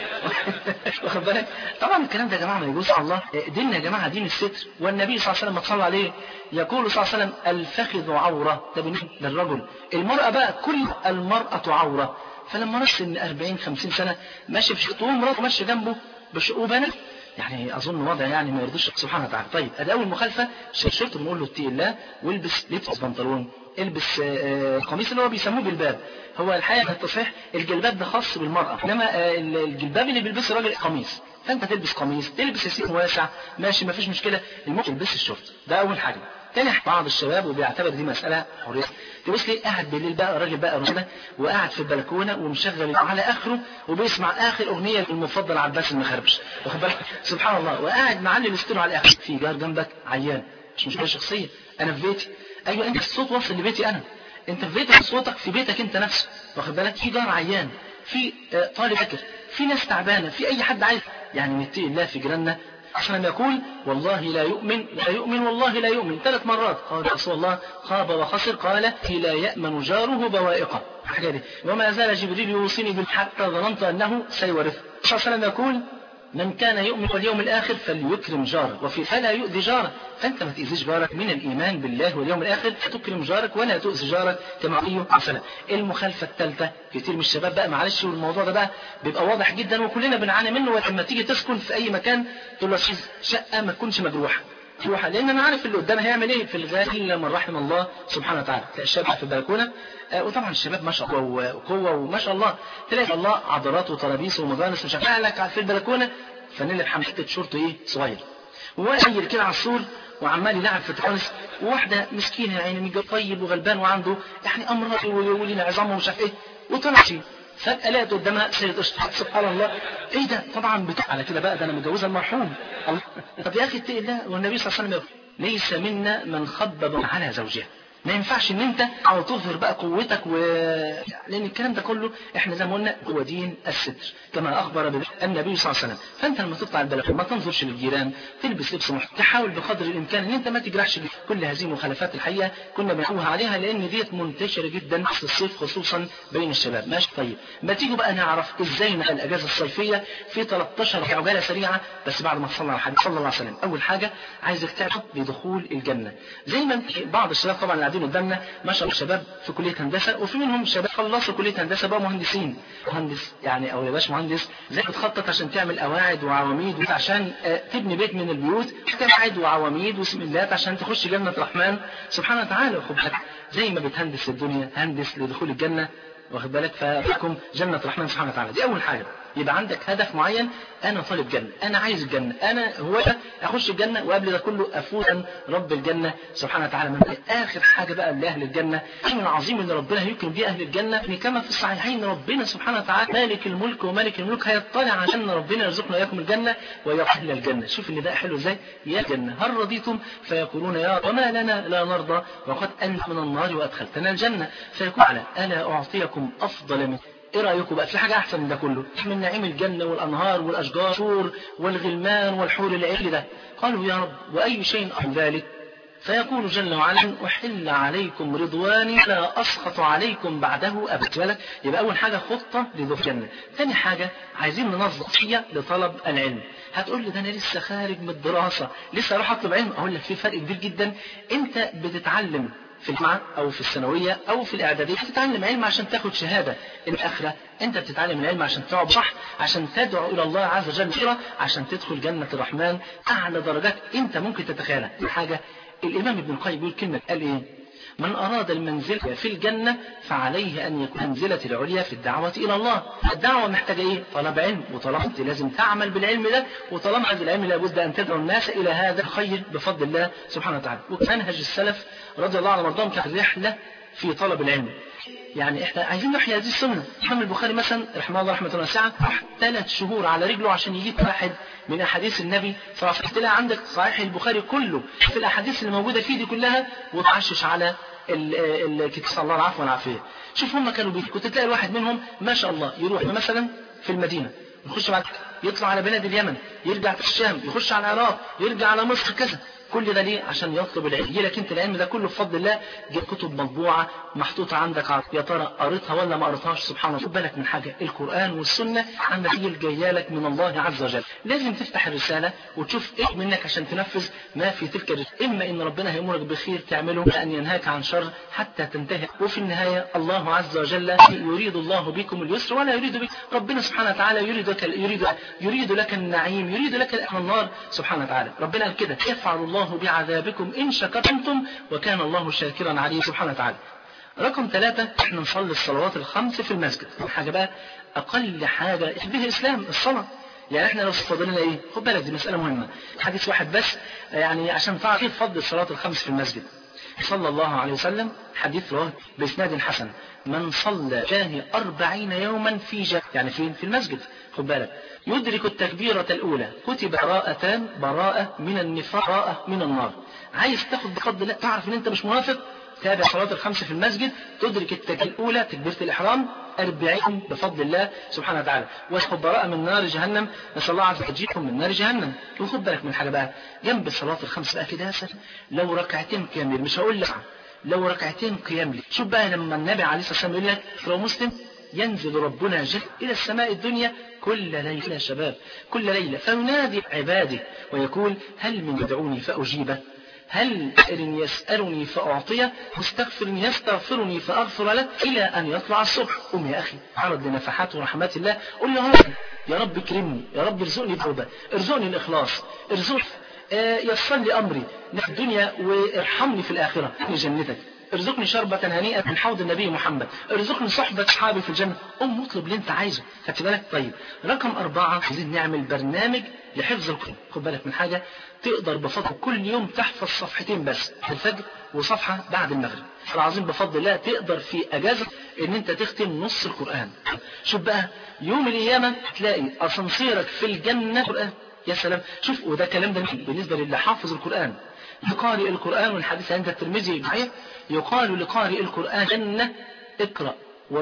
B: واخد بالك؟ طبعا الكلام ده يا جماعه ما يجوز على الله. ديننا يا جماعه دين الستر، والنبي صلى الله عليه وسلم صلى عليه يقول صلى الله عليه وسلم الفخذ عوره، ده بالنسبه للرجل. المراه بقى كل المراه عوره. فلما نص ان 40 50 سنه ماشي في شقه ومراته ماشيه جنبه وبنات، يعني اظن وضع يعني ما يرضيش سبحانه وتعالى. طيب ادي اول مخالفه، شرط بنقول له اتقي الله والبس لبس بنطلون، البس قميص اللي هو بيسموه جلباب. هو الحقيقه التصحيح الجلباب ده خاص بالمراه، انما الجلباب اللي بيلبسه الراجل قميص. فانت تلبس قميص، تلبس يسير واسع ماشي ما فيش مشكله، المهم تلبس الشورت. ده اول حاجه. تاني بعض الشباب وبيعتبر دي مساله حريه، تبص لي قاعد بالليل بقى راجل بقى رجاله وقاعد في البلكونه ومشغل على اخره وبيسمع اخر اغنيه المفضله عباس المخربش، واخد بالك سبحان الله، وقاعد معلي الاستيرو على الاخر. في جار جنبك عيان، مش مشكله شخصيه، انا في بيتي. ايوه انت الصوت واصل لبيتي انا، انت في بيتك صوتك في بيتك انت نفسه، واخد بالك. في جار عيان، في طالب فكر، في ناس تعبانه، في اي حد عايز يعني نتقي الله في جيراننا. عشان يقول والله لا يؤمن لا يؤمن والله لا يؤمن 3 مرات. قال رسول الله خاب وخسر، قال لا يأمن جاره بوائقه. حاجه دي. وما زال جبريل يوصيني بالحق ظننت انه سيورث. صلى الله عليه وسلم يقول من كان يؤمن واليوم الآخر فليكرم جاره، وفي فلا يؤذي جاره. فأنت ما تأذيش جارك، من الإيمان بالله واليوم الآخر تكرم جارك ولا تؤذي جارك كما عليه مثلا. المخالفة الثالثة، كتير من الشباب بقى معلش والموضوع ده بقى بيبقى واضح جدا وكلنا بنعاني منه، ولما تيجي تسكن في أي مكان تقول له شقة ما تكونش مجروحة، لان انا عارف اللي قدام هيعمل ايه في الغالب الا من رحم الله سبحانه وتعالى. تلاقي الشباب في البلكونه، وطبعا الشباب ما شاء الله وقوه وما شاء الله، تلاقي الله عضلات وطرابيس ومجالس مش لك في البلكونه فانيلا بحمشة شورت ايه صغير، وقايل كده على السور وعمال يلعب في التقانس، وواحده مسكينه يعني طيب وغلبان وعنده يعني امراض ولينا عظامه ومش عارف ايه، وطلع شيء فجأة لقيت قدامها سيد قشطة. سبحان الله، ايه ده؟ طبعا على كده بقى ده انا متجوزها المرحوم. طب يا اخي اتقي الله، والنبي صلى الله عليه وسلم يقول ليس منا من خبب على زوجها. ما ينفعش ان انت او تظهر بقى قوتك لان الكلام ده كله احنا زي ما قلنا هو دين الستر كما اخبر النبي صلى الله عليه وسلم. فانت لما تطلع البلكونه ما تنظرش للجيران، تلبس لبس محترم، تحاول بقدر الامكان ان انت ما تجرحش. كل هذه المخالفات الحقيقه كنا بنقوها عليها لان ديت منتشره جدا في الصيف خصوصا بين الشباب. ماشي طيب، ما تيجوا بقى نعرف ازاي نقل الاجازه الصيفيه في 13 عجاله سريعه بس بعد ما تصلى على الحديث صلى الله عليه وسلم. اول حاجه عايزك تعرف بدخول الجنه، زي ما بعض الشباب طبعا قاعدين قدامنا ما شاء الله شباب في كليه هندسه، وفي منهم شباب خلصوا كليه هندسه بقى مهندسين. مهندس يعني او يا باش مهندس زي بتخطط عشان تعمل قواعد وعواميد عشان تبني بيت من البيوت، قواعد وعواميد وسملات عشان تخش جنه الرحمن سبحانه وتعالى. خد بالك زي ما بتهندس الدنيا هندس لدخول الجنه، واخد بالك، ففيكم جنه الرحمن سبحانه وتعالى. دي اول حاجه، يبقى عندك هدف معين، انا طالب جنه، انا عايز الجنه، انا هو اخش الجنه وقبل ده كله افوز رب الجنه سبحانه وتعالى. من اخر حاجه بقى لاهل الجنه من العظيم ان ربنا هيكرم بيه اهل الجنه، كما في الصحيحين ربنا سبحانه وتعالى مالك الملك ومالك الملوك هيطلع على جنه ربنا يرزقنا اياكم الجنه ويا اهل الجنه. شوف ان ده حلو ازاي، يا جنه هل رضيتم فيقولون يا وما لنا لا نرضى وقد انت من النار وادخلتنا الجنه، فيقول على الا اعطيكم افضل من. ايه رايكم بقى في حاجه احسن من ده كله؟ من نعيم الجنه والانهار والاشجار والغلمان والحور العين ده. قالوا يا رب واي شيء عن ذلك؟ فيقول جل وعلا احل عليكم رضواني لا اسخط عليكم بعده ابدا. يبقى اول حاجه خطه لدخول الجنه. ثاني حاجه عايزين ننظم فيها لطلب العلم. هتقول لي ده انا لسه خارج من الدراسه لسه اروح اطلب علم. اقول لك في فرق كبير جدا، انت بتتعلم في الجامعة أو في الثانوية أو في الإعدادية بتتعلم علم عشان تاخد شهادة. الآخرة أنت بتتعلم العلم عشان تعب صح، عشان تدعو إلى الله عز وجل، عشان تدخل جنة الرحمن أعلى درجات أنت ممكن تتخيلها. حاجة الإمام ابن القيم بيقول كلمة، قال إيه؟ من أراد المنزلة في الجنة فعليه أن يكون منزلة العليا في الدعوة إلى الله. الدعوة محتاجة إيه؟ طلب علم، وطالما أنت لازم تعمل بالعلم ده، وطالما هذا العلم لابد أن تدعو الناس إلى هذا الخير بفضل الله سبحانه وتعالى. ومنهج السلف رضي الله عنهم وارضاهم كانت رحلة في طلب العلم. يعني احنا عايزين نحيي هذه السنة. الإمام البخاري مثلا رحمه الله رحمة واسعة 3 شهور على رجله عشان يجيب واحد من أحاديث النبي صلى الله عليه وسلم. تلاقي عندك صحيح البخاري كله في الأحاديث اللي موجودة فيه دي كلها، وتعشش على الكتاب صلى الله العفو والعافية. شوف هم كانوا كنت تلاقي الواحد منهم ما شاء الله يروح مثلا في المدينة، يخش بعد يطلع على بلاد اليمن، يرجع في الشام، يخش على العراق، يرجع على مصر كذا. كل ده ليه؟ عشان يطلب العلم. يجيلك انت العلم ده كله بفضل الله، جايب كتب مطبوعه محطوطه عندك، يا ترى قريتها ولا ما قريتهاش؟ سبحان الله. خد بالك من حاجه، القران والسنه عندك هي الجايه لك من الله عز وجل. لازم تفتح الرساله وتشوف ايه منك عشان تنفذ ما في تلك الرساله. اما ان ربنا هيامرك بخير تعمله، ان ينهاك عن شر حتى تنتهي. وفي النهايه الله عز وجل يريد الله بكم اليسر ولا يريد بك. ربنا سبحانه وتعالى يريد لك النعيم، يريد لك النار سبحانه وتعالى. ربنا قال كده: يفعل الله بعذابكم إن شكرتم وكان الله شاكرا عليم سبحانه وتعالى. رقم 3، احنا نصلي الصلوات الخمس في المسجد. حاجة بقى أقل حاجة به الإسلام الصلاة. يعني احنا لو فضلنا ايه؟ خد بالك دي مسألة مهمة. حديث واحد بس يعني عشان تعرف كيف فضل الصلاة الخمس في المسجد. صلى الله عليه وسلم، حديث رواه بإسناد حسن: من صلى جاه 40 يوما في يعني فين؟ في المسجد. خد بالك، يدرك التكبيرة الأولى كتب براءة من النفاق، براءة من النار. عايز تاخد بفضل الله تعرف ان انت مش منافق؟ تابع صلاة الخمس في المسجد، تدرك التكبيرة الأولى تكبيرة الإحرام 40 بفضل الله سبحانه وتعالى، وتاخد براءة من نار جهنم. نسأل الله عز وجل يجيركم من نار جهنم. وخد بالك من حاجة بقى جنب الصلاة الخمس بقى كده، لو ركعتين قيام ليل، مش هقول لك لو ركعتين قيام ليل. شوف بقى لما النبي عليه الصلاة والسلام يقول لك رواه مسلم: ينزل ربنا جل إلى السماء الدنيا كل ليلة، شباب كل ليلة، فينادي عباده ويقول: هل من يدعوني فأجيبه، هل يسألني فأعطيه، مستغفر يستغفرني فأغفر له، إلى أن يطلع الصبح. قم يا أخي، عرض لنفحات ورحمات الله، قل يا رب اكرمني، يا رب ارزقني توبة، ارزقني الإخلاص، ارزقني يسر لي أمري في الدنيا وارحمني في الآخرة في جنتك، ارزقني شربة هنيئة من حوض النبي محمد، ارزقني صحبة أصحابي في الجنة. اطلب اللي انت عايزه. خدت بالك؟ طيب رقم 4، عايزين نعمل برنامج لحفظ القرآن. خد بالك من حاجة، تقدر بفضل كل يوم تحفظ صفحتين بس في الفجر وصفحة بعد المغرب. العظيم بفضل الله تقدر في أجازة ان انت تختم نص القرآن. شوف بقى يوم القيامة تلاقي أسانسيرك في الجنة قرآن. يا سلام. شوف، وده كلام ده بالنسبة للي حافظ القرآن. لقارئ القرآن، والحديث عند الترمذي يقال لقارئ القرآن: جنة اقرأ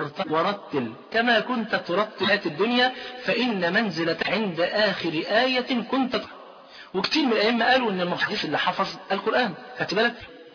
B: ورتل كما كنت ترتل الدنيا، فإن منزلة عند آخر آية كنت. وكتير من الأئمة قالوا إن المحدث اللي حفظ القرآن. خدت بالك؟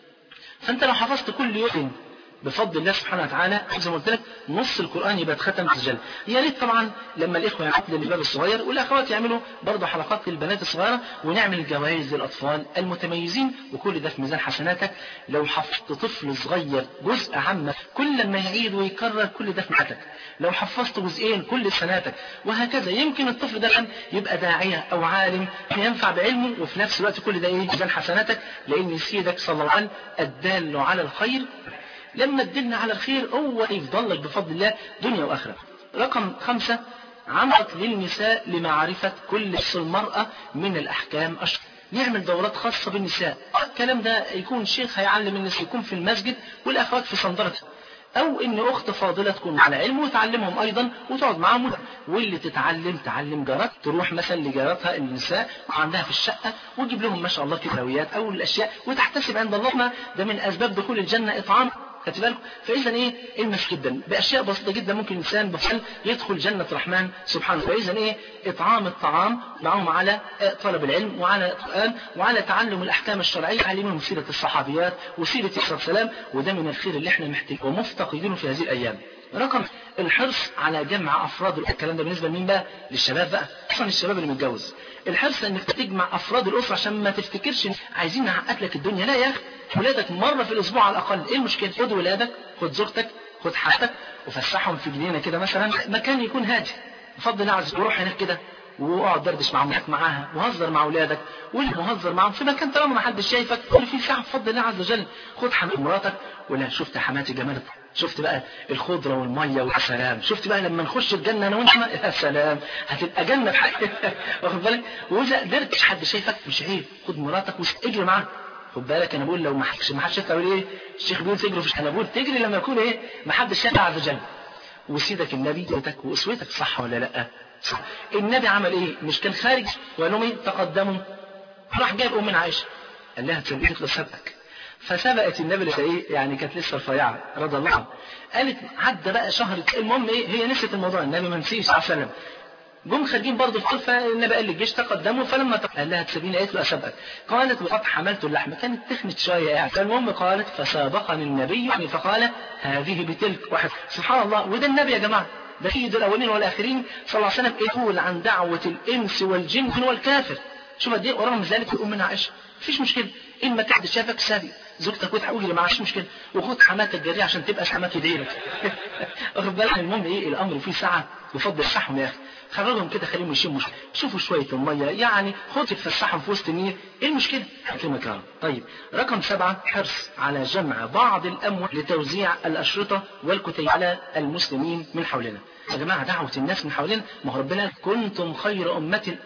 B: فأنت لو حفظت كل يوم بفضل الله سبحانه وتعالى زي ما قلت لك نص القرآن يبقى اتختم في الجنة. يا ريت طبعا لما الإخوة يعملوا للباب الصغير والأخوات يعملوا برضه حلقات للبنات الصغيرة، ونعمل جوائز للأطفال المتميزين، وكل ده في ميزان حسناتك. لو حفظت طفل صغير جزء عامة كل ما يعيد ويكرر، كل ده في ميزانك. لو حفظت جزئين كل سناتك، وهكذا. يمكن الطفل ده يبقى داعية أو عالم ينفع بعلمه، وفي نفس الوقت كل ده ميزان حسناتك، لأن سيدك صلى الله عليه وسلم الدال على الخير، لما تدلنا على الخير هو يفضل لك بفضل الله دنيا وآخرة. رقم 5، عملت للنساء لمعرفة كل المرأة من الأحكام الشرعية. نعمل دورات خاصة بالنساء. الكلام ده يكون شيخ هيعلم الناس، يكون في المسجد والأخوات في صندرتها، أو إن أخت فاضلة تكون على علم وتعلمهم أيضا وتقعد معهم. واللي تعلم جارات، تروح مثلا لجاراتها النساء وعندها في الشقة وتجيب لهم ما شاء الله كتابيات أو الأشياء، وتحتسب عند الله ده من أسباب دخول الجنة إطعام. خدت بالكم؟ فإذا المس جدا بأشياء بسيطة جدا ممكن الإنسان بفعل يدخل جنة الرحمن سبحانه. فإذا إطعام الطعام معهم على طلب العلم وعلى القرآن وعلى تعلم الأحكام الشرعية، تعليمهم سيرة الصحابيات وسيرة السلام، وده من الخير اللي احنا محتاجينه ومفتقدينه في هذه الأيام. رقم الحرص على جمع أفراد الكلام ده بالنسبة لمين بقى؟ للشباب بقى، خصوصا الشباب اللي متجوز. الحرص انك تجمع أفراد الأسرة عشان ما تفتكرش عايزين نعقد لك الدنيا. لا يا أخي، ولادك مرة في الأسبوع على الأقل. إيه المشكلة؟ خد ولادك، خد زوجتك، خد حاجتك، وفسحهم في جنينة كده مثلا، مكان يكون هادي بفضل الله عز وجل، وروح هناك كده واقعد دردش معاها وهزر مع اولادك وهزر معاهم في مكان طالما ما حدش شايفك. كل في ساعه بفضل الله عز وجل. خد حمات مراتك، ولا شفت حماتي جمالك، شفت بقى الخضره والميه والسلام، شفت بقى لما نخش الجنه انا وانت، يا سلام هتبقى جنه بحاجه واخد بالك. واذا قدرتش حد شايفك مش عيب، خد مراتك واجري معاها، خد بالك انا بقول لو ما حدش شاف اقول ايه؟ الشيخ بيقول تجري انا بقول تجري لما يكون ايه؟ ما حدش شاف عز وجل. وسيدك النبي واسوتك صح ولا لا؟ صح. النبي عمل ايه؟ مش كان خارج وقال لهم ايه؟ تقدموا. راح جايب ام عائشه قال لها تسبقك لسبقك. فسبقت النبي لسه ايه؟ يعني كانت لسه رفيعه رضي الله عنها. قالت عدى بقى شهر، المهم ايه؟ هي نسيت الموضوع، النبي ما نسيش عليه السلام. جم خارجين برضه في فالنبي قال للجيش تقدموا، فلما قال لها تسيبيني قالت له اسبقك. قالت وقد حملت اللحم، كانت تخنت شويه يعني. فالمهم قالت فسابقني النبي يعني فقال هذه بتلك واحد. سبحان الله. وده النبي يا جماعه، ده سيد الاولين والاخرين صلى الله عليه وسلم، يقول عن دعوه الانس والجن والكافر. شوف قد ايه. ورغم ذلك تقوم منها عائشه مفيش مشكله، ان ما تحد شافك سابق زوجتك وتحوج اللي معاش مشكله، وخد حماتك جريه عشان تبقى حماتي ديرك. واخد بالك. المهم ايه؟ الامر فيه سعه يفضل الصحهم يا اخي. خرجهم كده خليهم يشموا شوفوا شويه الميه يعني، خد تفسحهم في وسط النيل، ايه المشكله؟ هتلاقي مكان. طيب رقم 7 حرص على جمع بعض الاموال لتوزيع الاشرطه والكتيب على المسلمين من حولنا. يا جماعه دعوه الناس من حولنا، ما هو ربنا كنتم خير امه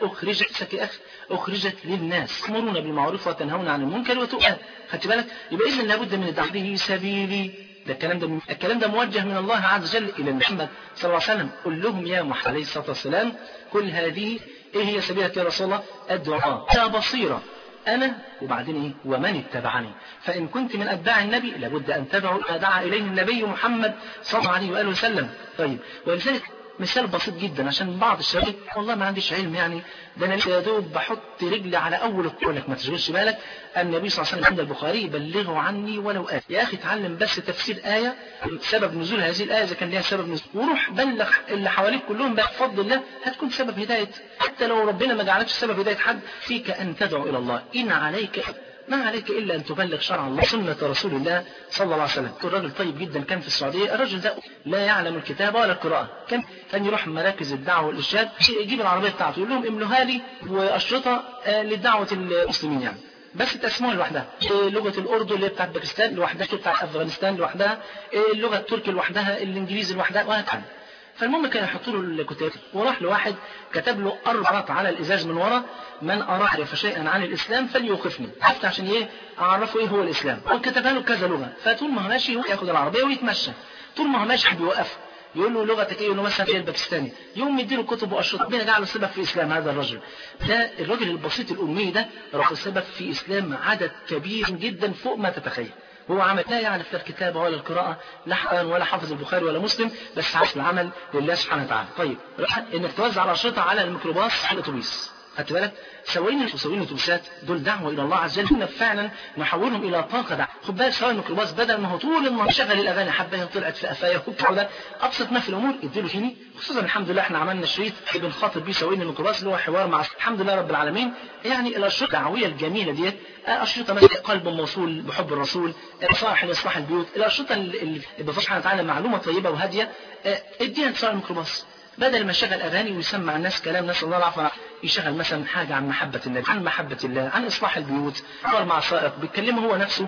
B: اخرجت للناس تأمرون بالمعروف وتنهون عن المنكر وتؤمنون. خدت بالك؟ يبقى اذا لابد من الدعوه سبيلي. ده الكلام ده موجه من الله عز وجل الى محمد صلى الله عليه وسلم. قل لهم يا محمد عليه الصلاه والسلام كل هذه ايه هي سبيلك يا رسول الله؟ الدعاء يا بصيره انا وبعدين ايه؟ ومن اتبعني. فان كنت من اتباع النبي لابد ان تدعوا ما دعا اليه النبي محمد صلى الله عليه واله وسلم. طيب ولذلك مثال بسيط جدا عشان بعض الشباب والله ما عنديش علم يعني، ده انا يا دوب بحط رجلي على اول الطريق. لك ما تشغلش بالك، النبي صلى الله عليه وسلم عند البخاري بلغوا عني ولو آية. يا اخي اتعلم بس تفسير آية، سبب نزول هذه الآية اذا كان لها سبب نزول، وروح بلغ اللي حواليك كلهم بفضل الله هتكون سبب هداية. حتى لو ربنا ما جعلكش سبب هداية حد، فيك ان تدعو الى الله. ان عليك ما عليك إلا أن تبلغ شرع الله سنة رسول الله صلى الله عليه وسلم. الراجل طيب جدا كان في السعودية، الرجل ده لا يعلم الكتابة ولا القراءة، كان يروح مراكز الدعوة والإرشاد يجيب العربية بتاعته يقول لهم املوها لي وأشرطة لدعوة المسلمين يعني، بس تقسموها لوحدها. لغة الأردن اللي بتاعت باكستان لوحدها، بتاعت أفغانستان لوحدها، اللغة التركي لوحدها، الإنجليزي لوحدها، وهكذا. فالمهم كان يحطوا له الكتاب، وراح لواحد كتب له 4 على الازاز من ورا: من اراد شيئا عن الاسلام فليوقفني. حتى عشان ايه؟ اعرفوا ايه هو الاسلام. وكتبها له كذا لغه، فطول ما هو ماشي هو ياخد العربيه ويتمشى، طول ما هو ماشي بيوقف يقول له لغتك ايه؟ يقول له مثلا ايه؟ الباكستاني. يوم يديله كتب واشرطه. ربنا جعله سبب في اسلام هذا الرجل. ده الراجل البسيط الامي ده راح سبب في اسلام عدد كبير جدا فوق ما تتخيل. هو عمل لا يعرف لا الكتابة ولا القراءة ولا حافظ البخاري ولا مسلم، بس عاش العمل لله سبحانه وتعالى. طيب انك توزع الأشرطة على الميكروباص على الأتوبيس، خدت بالك؟ سواقين الأتوبيسات دول دعوة إلى الله عز وجل، فعلا نحولهم إلى طاقة دعوة. خد بالك سواق الميكروباص بدل ما هو طول النهار شغل الأغاني حبايه طلعت في قفايه وكده، أبسط ما في الأمور اديله جنيه. خصوصا الحمد لله احنا عملنا شريط بنخاطب بيه سواقين الميكروباص اللي هو حوار مع الحمد لله رب العالمين. يعني الأشرطة الدعوية الجميلة ديت، أشرطة مثل قلب موصول بحب الرسول، صالح لإصلاح البيوت، الأشرطة اللي بفضل سبحانه وتعالى معلومة طيبة وهادية، اديها لسواق الميكروباص بدل ما يشغل اغاني ويسمع الناس كلام نسال الله العافيه. يشغل مثلا حاجه عن محبه النبي، عن محبه الله، عن اصلاح البيوت، حوار مع سائق بيتكلمه هو نفسه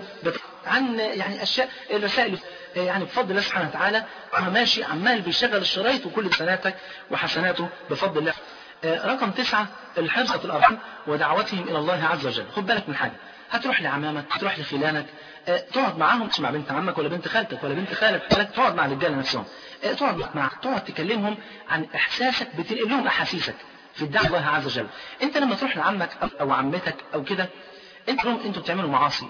B: عن يعني اشياء الرسائل يعني بفضل الله سبحانه وتعالى. هو ماشي عمال بيشغل الشرايط وكل سناتك وحسناته بفضل الله. رقم 9 الحرص على الارحام ودعوتهم الى الله عز وجل. خد بالك من حاجه، هتروح لعمامك، هتروح لخلانك، تقعد معاهم، تسمع بنت عمك ولا بنت خالتك ولا بنت خالك، تقعد مع الرجاله نفسهم، تقعد تكلمهم عن احساسك، بتنقل لهم احاسيسك في الدعوه الله عز وجل. انت لما تروح لعمك او عمتك او كده، انتوا بتعملوا معاصي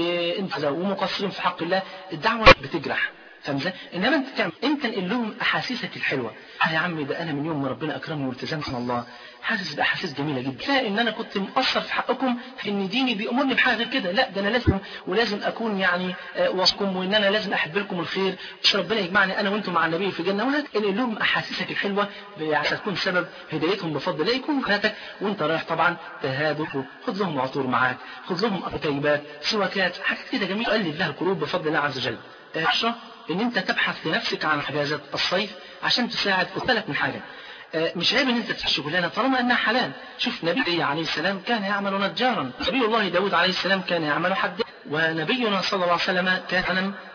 B: ومقصرين في حق الله، الدعوه بتجرح، فاهم ازاي؟ انما انت انقل لهم احاسيسك الحلوه. يا عمي ده انا من يوم ما ربنا اكرمني والتزمت مع الله حاسس باحاسيس جميله جدا، لا ان انا كنت مقصر في حقكم في ان ديني بيامرني بحاجه غير كده، لا ده انا لازم اكون يعني وصكم، وان انا لازم احب لكم الخير، مش ربنا يجمعني انا وانتم مع النبي في الجنه. انقل لهم احاسيسك الحلوه عشان تكون سبب هدايتهم بفضل الله، يكون حياتك وانت رايح طبعا تهادوا، خذ لهم عطور معاك، خذ لهم طيبات، سواكات، حاجات كده جميله تقلل لها القلوب بفضل الله عز وجل. ان انت تبحث لنفسك عن اجازات الصيف عشان تساعد. خد بالك من حاجه، مش عيب ان انت تحشي شغلانه طالما انها حلال. شوف نبي عليه السلام كان يعمل نجارا، نبي الله داود عليه السلام كان يعمل حدا، ونبينا صلى الله عليه وسلم كان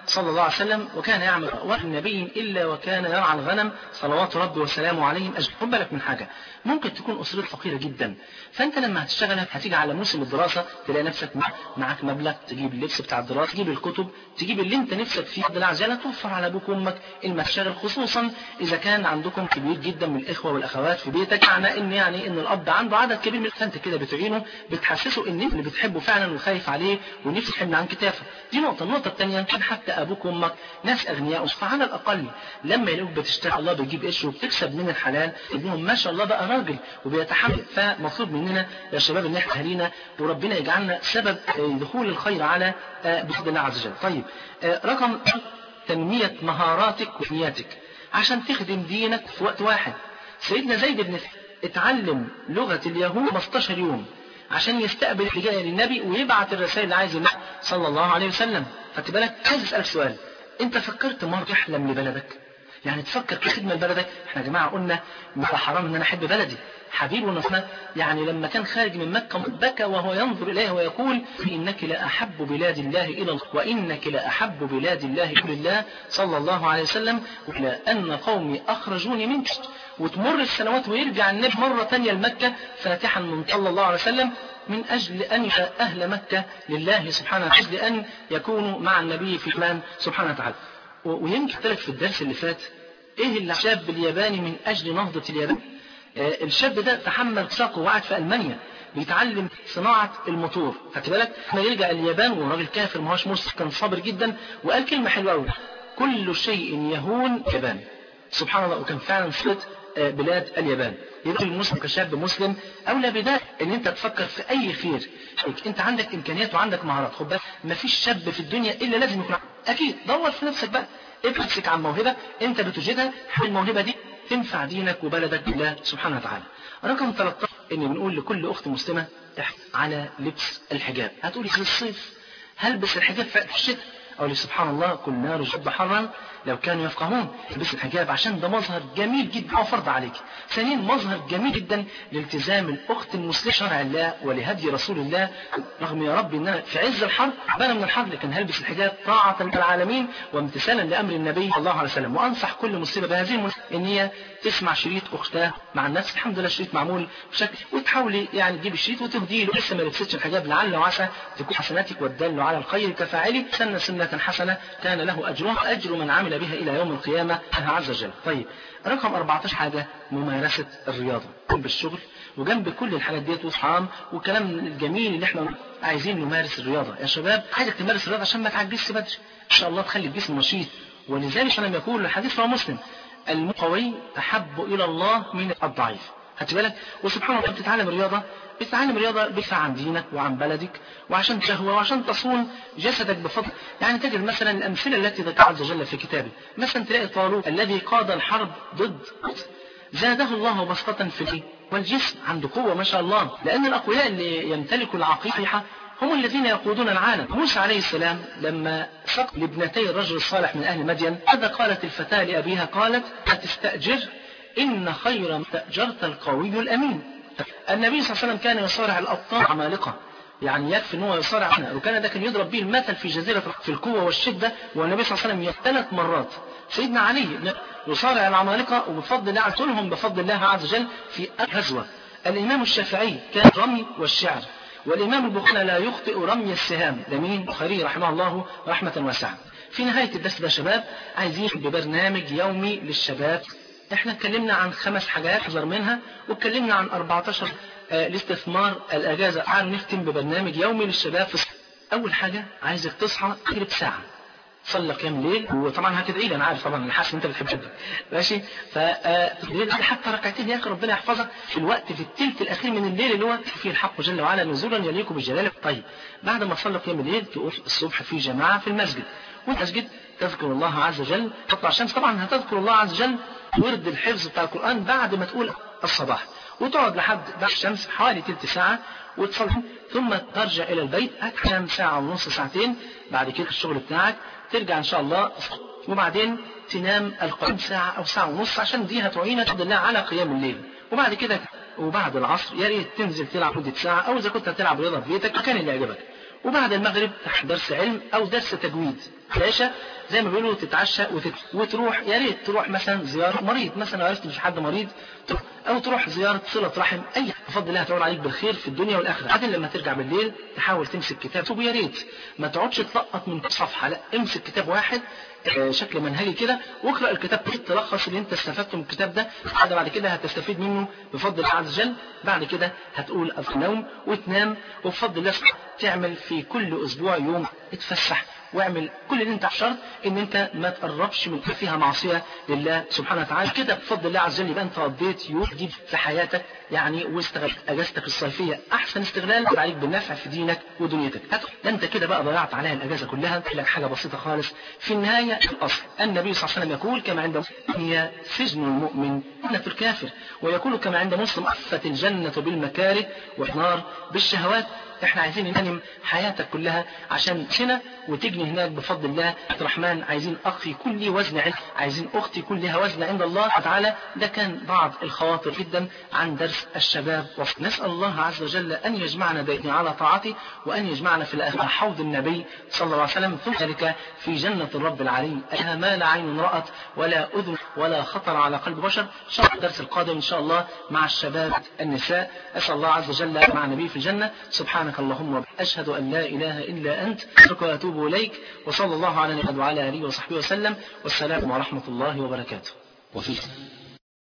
B: صلى الله عليه وسلم وكان يعمل والنبي إلا وكان يرعى الغنم صلوات ربي وسلامه عليهم أجمعين. خد بالك من حاجة، ممكن تكون أسرتك فقيرة جدا، فأنت لما هتشتغل هتيجي على موسم الدراسة تلاقي نفسك معك مبلغ تجيب اللبس بتاع الدراسة، تجيب الكتب، تجيب اللي أنت نفسك فيه بالعجلة، توفر على أبوك وأمك المشاغل، خصوصا إذا كان عندكم كبير جدا من الإخوة والأخوات في بيتك، معنى إن الأب عنده عدد كبير من فأنت كده بتعينه، بتحسسه إن اللي بتحبه فعلا وخايف عليه ونفسه يحمل عن كتافه. دي نقطة. النقطة الثانية، كان حتى أبوك وأمك ناس أغنياء، فعلى الأقل لما يلاقوك بتشتغل الله بيجيب قرش وبتكسب من الحلال، ابنهم ما شاء الله بقى راجل وبيتحمل. فمطلوب مننا يا شباب ان احنا اهالينا وربنا يجعلنا سبب دخول الخير على بفضل الله عز وجل. طيب، رقم تنمية مهاراتك ونياتك عشان تخدم دينك في وقت واحد. سيدنا زيد بن اتعلم لغة اليهود 15 يوم عشان يستقبل الحجاية للنبي ويبعت الرسائل اللي عايز النبي صلى الله عليه وسلم. خدت بالك؟ عايز اسالك سؤال، انت فكرت مرة تحلم لبلدك؟ يعني تفكر في خدمة لبلدك؟ احنا يا جماعة قلنا مش حرام ان انا احب بلدي. حبيبنا يعني لما كان خارج من مكة بكى وهو ينظر إليه ويقول إنك لأحب بلاد الله إلى الله وإنك لأحب بلاد الله إلى الله صلى الله عليه وسلم، وإلى أن قومي أخرجوني منك. وتمر السنوات ويرجع النبي مرة تانية لمكة فاتحا من صلى الله عليه وسلم من أجل أن يدعو أهل مكة لله سبحانه وتعالى، أجل أن يكونوا مع النبي في إيمان سبحانه وتعالى. ويمكن لك في الدرس اللي فات إيه اللي الشاب الياباني من أجل نهضة اليابان. الشاب ده تحمل ساقه وقعد في ألمانيا بيتعلم صناعة الموتور. خدت بالك؟ احنا يرجع اليابان وراجل كافر ما هوش مسلم، كان صابر جدا وقال كلمة حلوة قوي، كل شيء يهون اليابان. سبحان الله، وكان فعلا صلت بلاد اليابان. يبقى المسلم كشاب مسلم اولى بده ان انت تفكر في اي خير. انت عندك امكانيات وعندك مهارات، خد بالك ما فيش شاب في الدنيا الا لازم يكون اكيد. دور في نفسك بقى، ابحث عن موهبة انت بتوجدها، الموهبة دي تنفع دينك وبلدك بالله سبحانه وتعالى. رقم 13 ان بنقول لكل اخت مسلمة على لبس الحجاب. هتقولي في الصيف هلبس الحجاب في الشتاء؟ اقول سبحان الله، كل نار شد حرا لو كانوا يفقهون. البس الحجاب عشان ده مظهر جميل جدا وفرض عليك. ثانيا مظهر جميل جدا لالتزام الاخت المسلمه شرع الله ولهدي رسول الله. رغم يا رب ان انا في عز الحر تعبانه من الحر، لكن هلبس الحجاب طاعه للعالمين وامتثالا لامر النبي صلى الله عليه وسلم. وانصح كل مسلمه بهذه ان هي تسمع شريط اختها مع النفس، الحمد لله شريط معمول بشكل، وتحاولي يعني تجيب الشريط وتهديه له لسه ما لبستش الحجاب، لعل وعسى تكون حسناتك والدل على الخير كفاعله سن سنه حسنه كان له اجرها واجر من عمل بها الى يوم القيامه عز وجل. طيب، رقم 14 حاجه ممارسه الرياضه جنب الشغل وجنب كل الحاجات ديت وصحام والكلام الجميل اللي احنا عايزين نمارس الرياضه. يا شباب عايزك تمارس الرياضه عشان ما تعجزش بدري ان شاء الله، تخلي الجسم نشيط. ولذلك لما يقول الحديث رواه مسلم القوي احب الى الله من الضعيف. خدت بالك؟ وسبحان الله بتتعلم رياضه بدفع عن دينك وعن بلدك وعشان تهوى وعشان تصون جسدك بفضل. يعني تجد مثلا الامثله التي ذكرها عز وجل في كتابه، مثلا تلاقي طالوت الذي قاد الحرب ضد زاده الله بسطة في الجسم والجسم عنده قوه ما شاء الله، لان الاقوياء اللي يمتلكوا العقيده هم الذين يقودون العالم. موسى عليه السلام لما سقى لابنتي الرجل الصالح من اهل مدين، ماذا قالت الفتاه لابيها؟ قالت هتستاجر إن خير ما استأجرت القوي الأمين. النبي صلى الله عليه وسلم كان يصارع الأبطال عمالقة، يعني يكفي ان هو يصارع وكان ده كان يضرب به المثل في جزيرة في القوة والشدة. والنبي صلى الله عليه وسلم 3 مرات سيدنا علي يصارع العمالقة وبفضل الله عزلهم بفضل الله عز وجل في غزوة. الإمام الشافعي كان رمي والشعر، والإمام البخاري لا يخطئ رمي السهام. لمين؟ البخاري رحمه الله رحمة واسعة. في نهاية الدرس ده شباب عايزين ببرنامج يومي للشباب. احنا اتكلمنا عن 5 حاجات احذر منها، واتكلمنا عن 14 الاستثمار الاجازه. تعالوا نختم ببرنامج يومي للشباب. اول حاجه عايزك تصحى تقرب ساعه صلي قيام الليل، وطبعا هتدعي لي انا عارف طبعا، انا حاسس ان انت بتحب جدا ماشي. فتدعي حتى ركعتين يا اخي ربنا يحفظك في الوقت في الثلث الاخير من الليل اللي هو فيه الحق جل وعلا نزولا يليق بجلاله. طيب بعد ما تصلي قيام الليل تقوم الصبح في جماعه في المسجد، والمسجد تذكر الله عز وجل، تطلع الشمس طبعا هتذكر الله عز وجل، ورد الحفظ بتاع القرآن بعد ما تقول الصباح، وتقعد لحد بعد الشمس حوالي تلت ساعة وتصلي، ثم ترجع إلى البيت هتنام ساعة ونص ساعتين. بعد كده الشغل بتاعك ترجع إن شاء الله، وبعدين تنام القيام ساعة أو ساعة ونص عشان دي هتعينك بفضل الله على قيام الليل. وبعد كده وبعد العصر يا ريت تنزل تلعب مدة ساعة، أو إذا كنت هتلعب رياضة في بيتك مكان اللي يعجبك. وبعد المغرب درس علم أو درس تجويد. العشاء زي ما بيقولوا تتعشى وتروح، يا ريت تروح مثلا زيارة مريض، مثلا عرفت مش حد مريض أو تروح زيارة صلة رحم، أي بفضل الله هتعود عليك بالخير في الدنيا والآخرة. بعدين لما ترجع بالليل تحاول تمسك كتاب، ويا ريت ما تقعدش تلقط من صفحة، لا امسك كتاب واحد شكل منهجي كده واقرأ الكتاب، تلخص اللي انت استفدته من الكتاب ده. بعد كده هتستفيد منه بفضل الله عز وجل. بعد كده هتقول النوم وتنام، وبفضل الله تعمل في كل أسبوع يوم اتفسح واعمل كل اللي انت شرط ان انت ما تقربش من فيها معصيه لله سبحانه وتعالى. كده بفضل الله عز وجل يبقى انت قضيت يوم جديد في حياتك يعني، واستغلت اجازتك الصيفيه احسن استغلال عليك بالنفع في دينك ودنيتك. ده انت كده بقى ضيعت عليها الاجازه كلها. لك حاجه بسيطه خالص في النهايه. الاصل النبي صلى الله عليه وسلم يقول كما عند هي سجن المؤمن جنة الكافر، ويقول كما عند مسلم أفت الجنة بالمكاره والنار بالشهوات. احنا عايزين ننم حياتك كلها عشان سنة وتجني هناك بفضل الله الرحمن. عايزين اخي يكون لي وزن عند، عايزين اختي يكون لها وزن عند الله تعالى. ده كان بعض الخواطر جدا عن درس الشباب. نسأل الله عز وجل ان يجمعنا دائما على طاعته، وان يجمعنا في الاخره حوض النبي صلى الله عليه وسلم، ثم ذلك في جنة الرب العلي ما لا عين رأت ولا اذن ولا خطر على قلب بشر. ان شاء الله الدرس القادم ان شاء الله مع الشباب النساء. اسال الله عز وجل مع النبي في الجنة. سبحانك اللهم وبحمدك اشهد ان لا اله الا انت استغفرك واتوب اليك، وصلى الله على نبينا وعلى اله وصحبه وسلم، والسلام ورحمة الله وبركاته.
A: وفي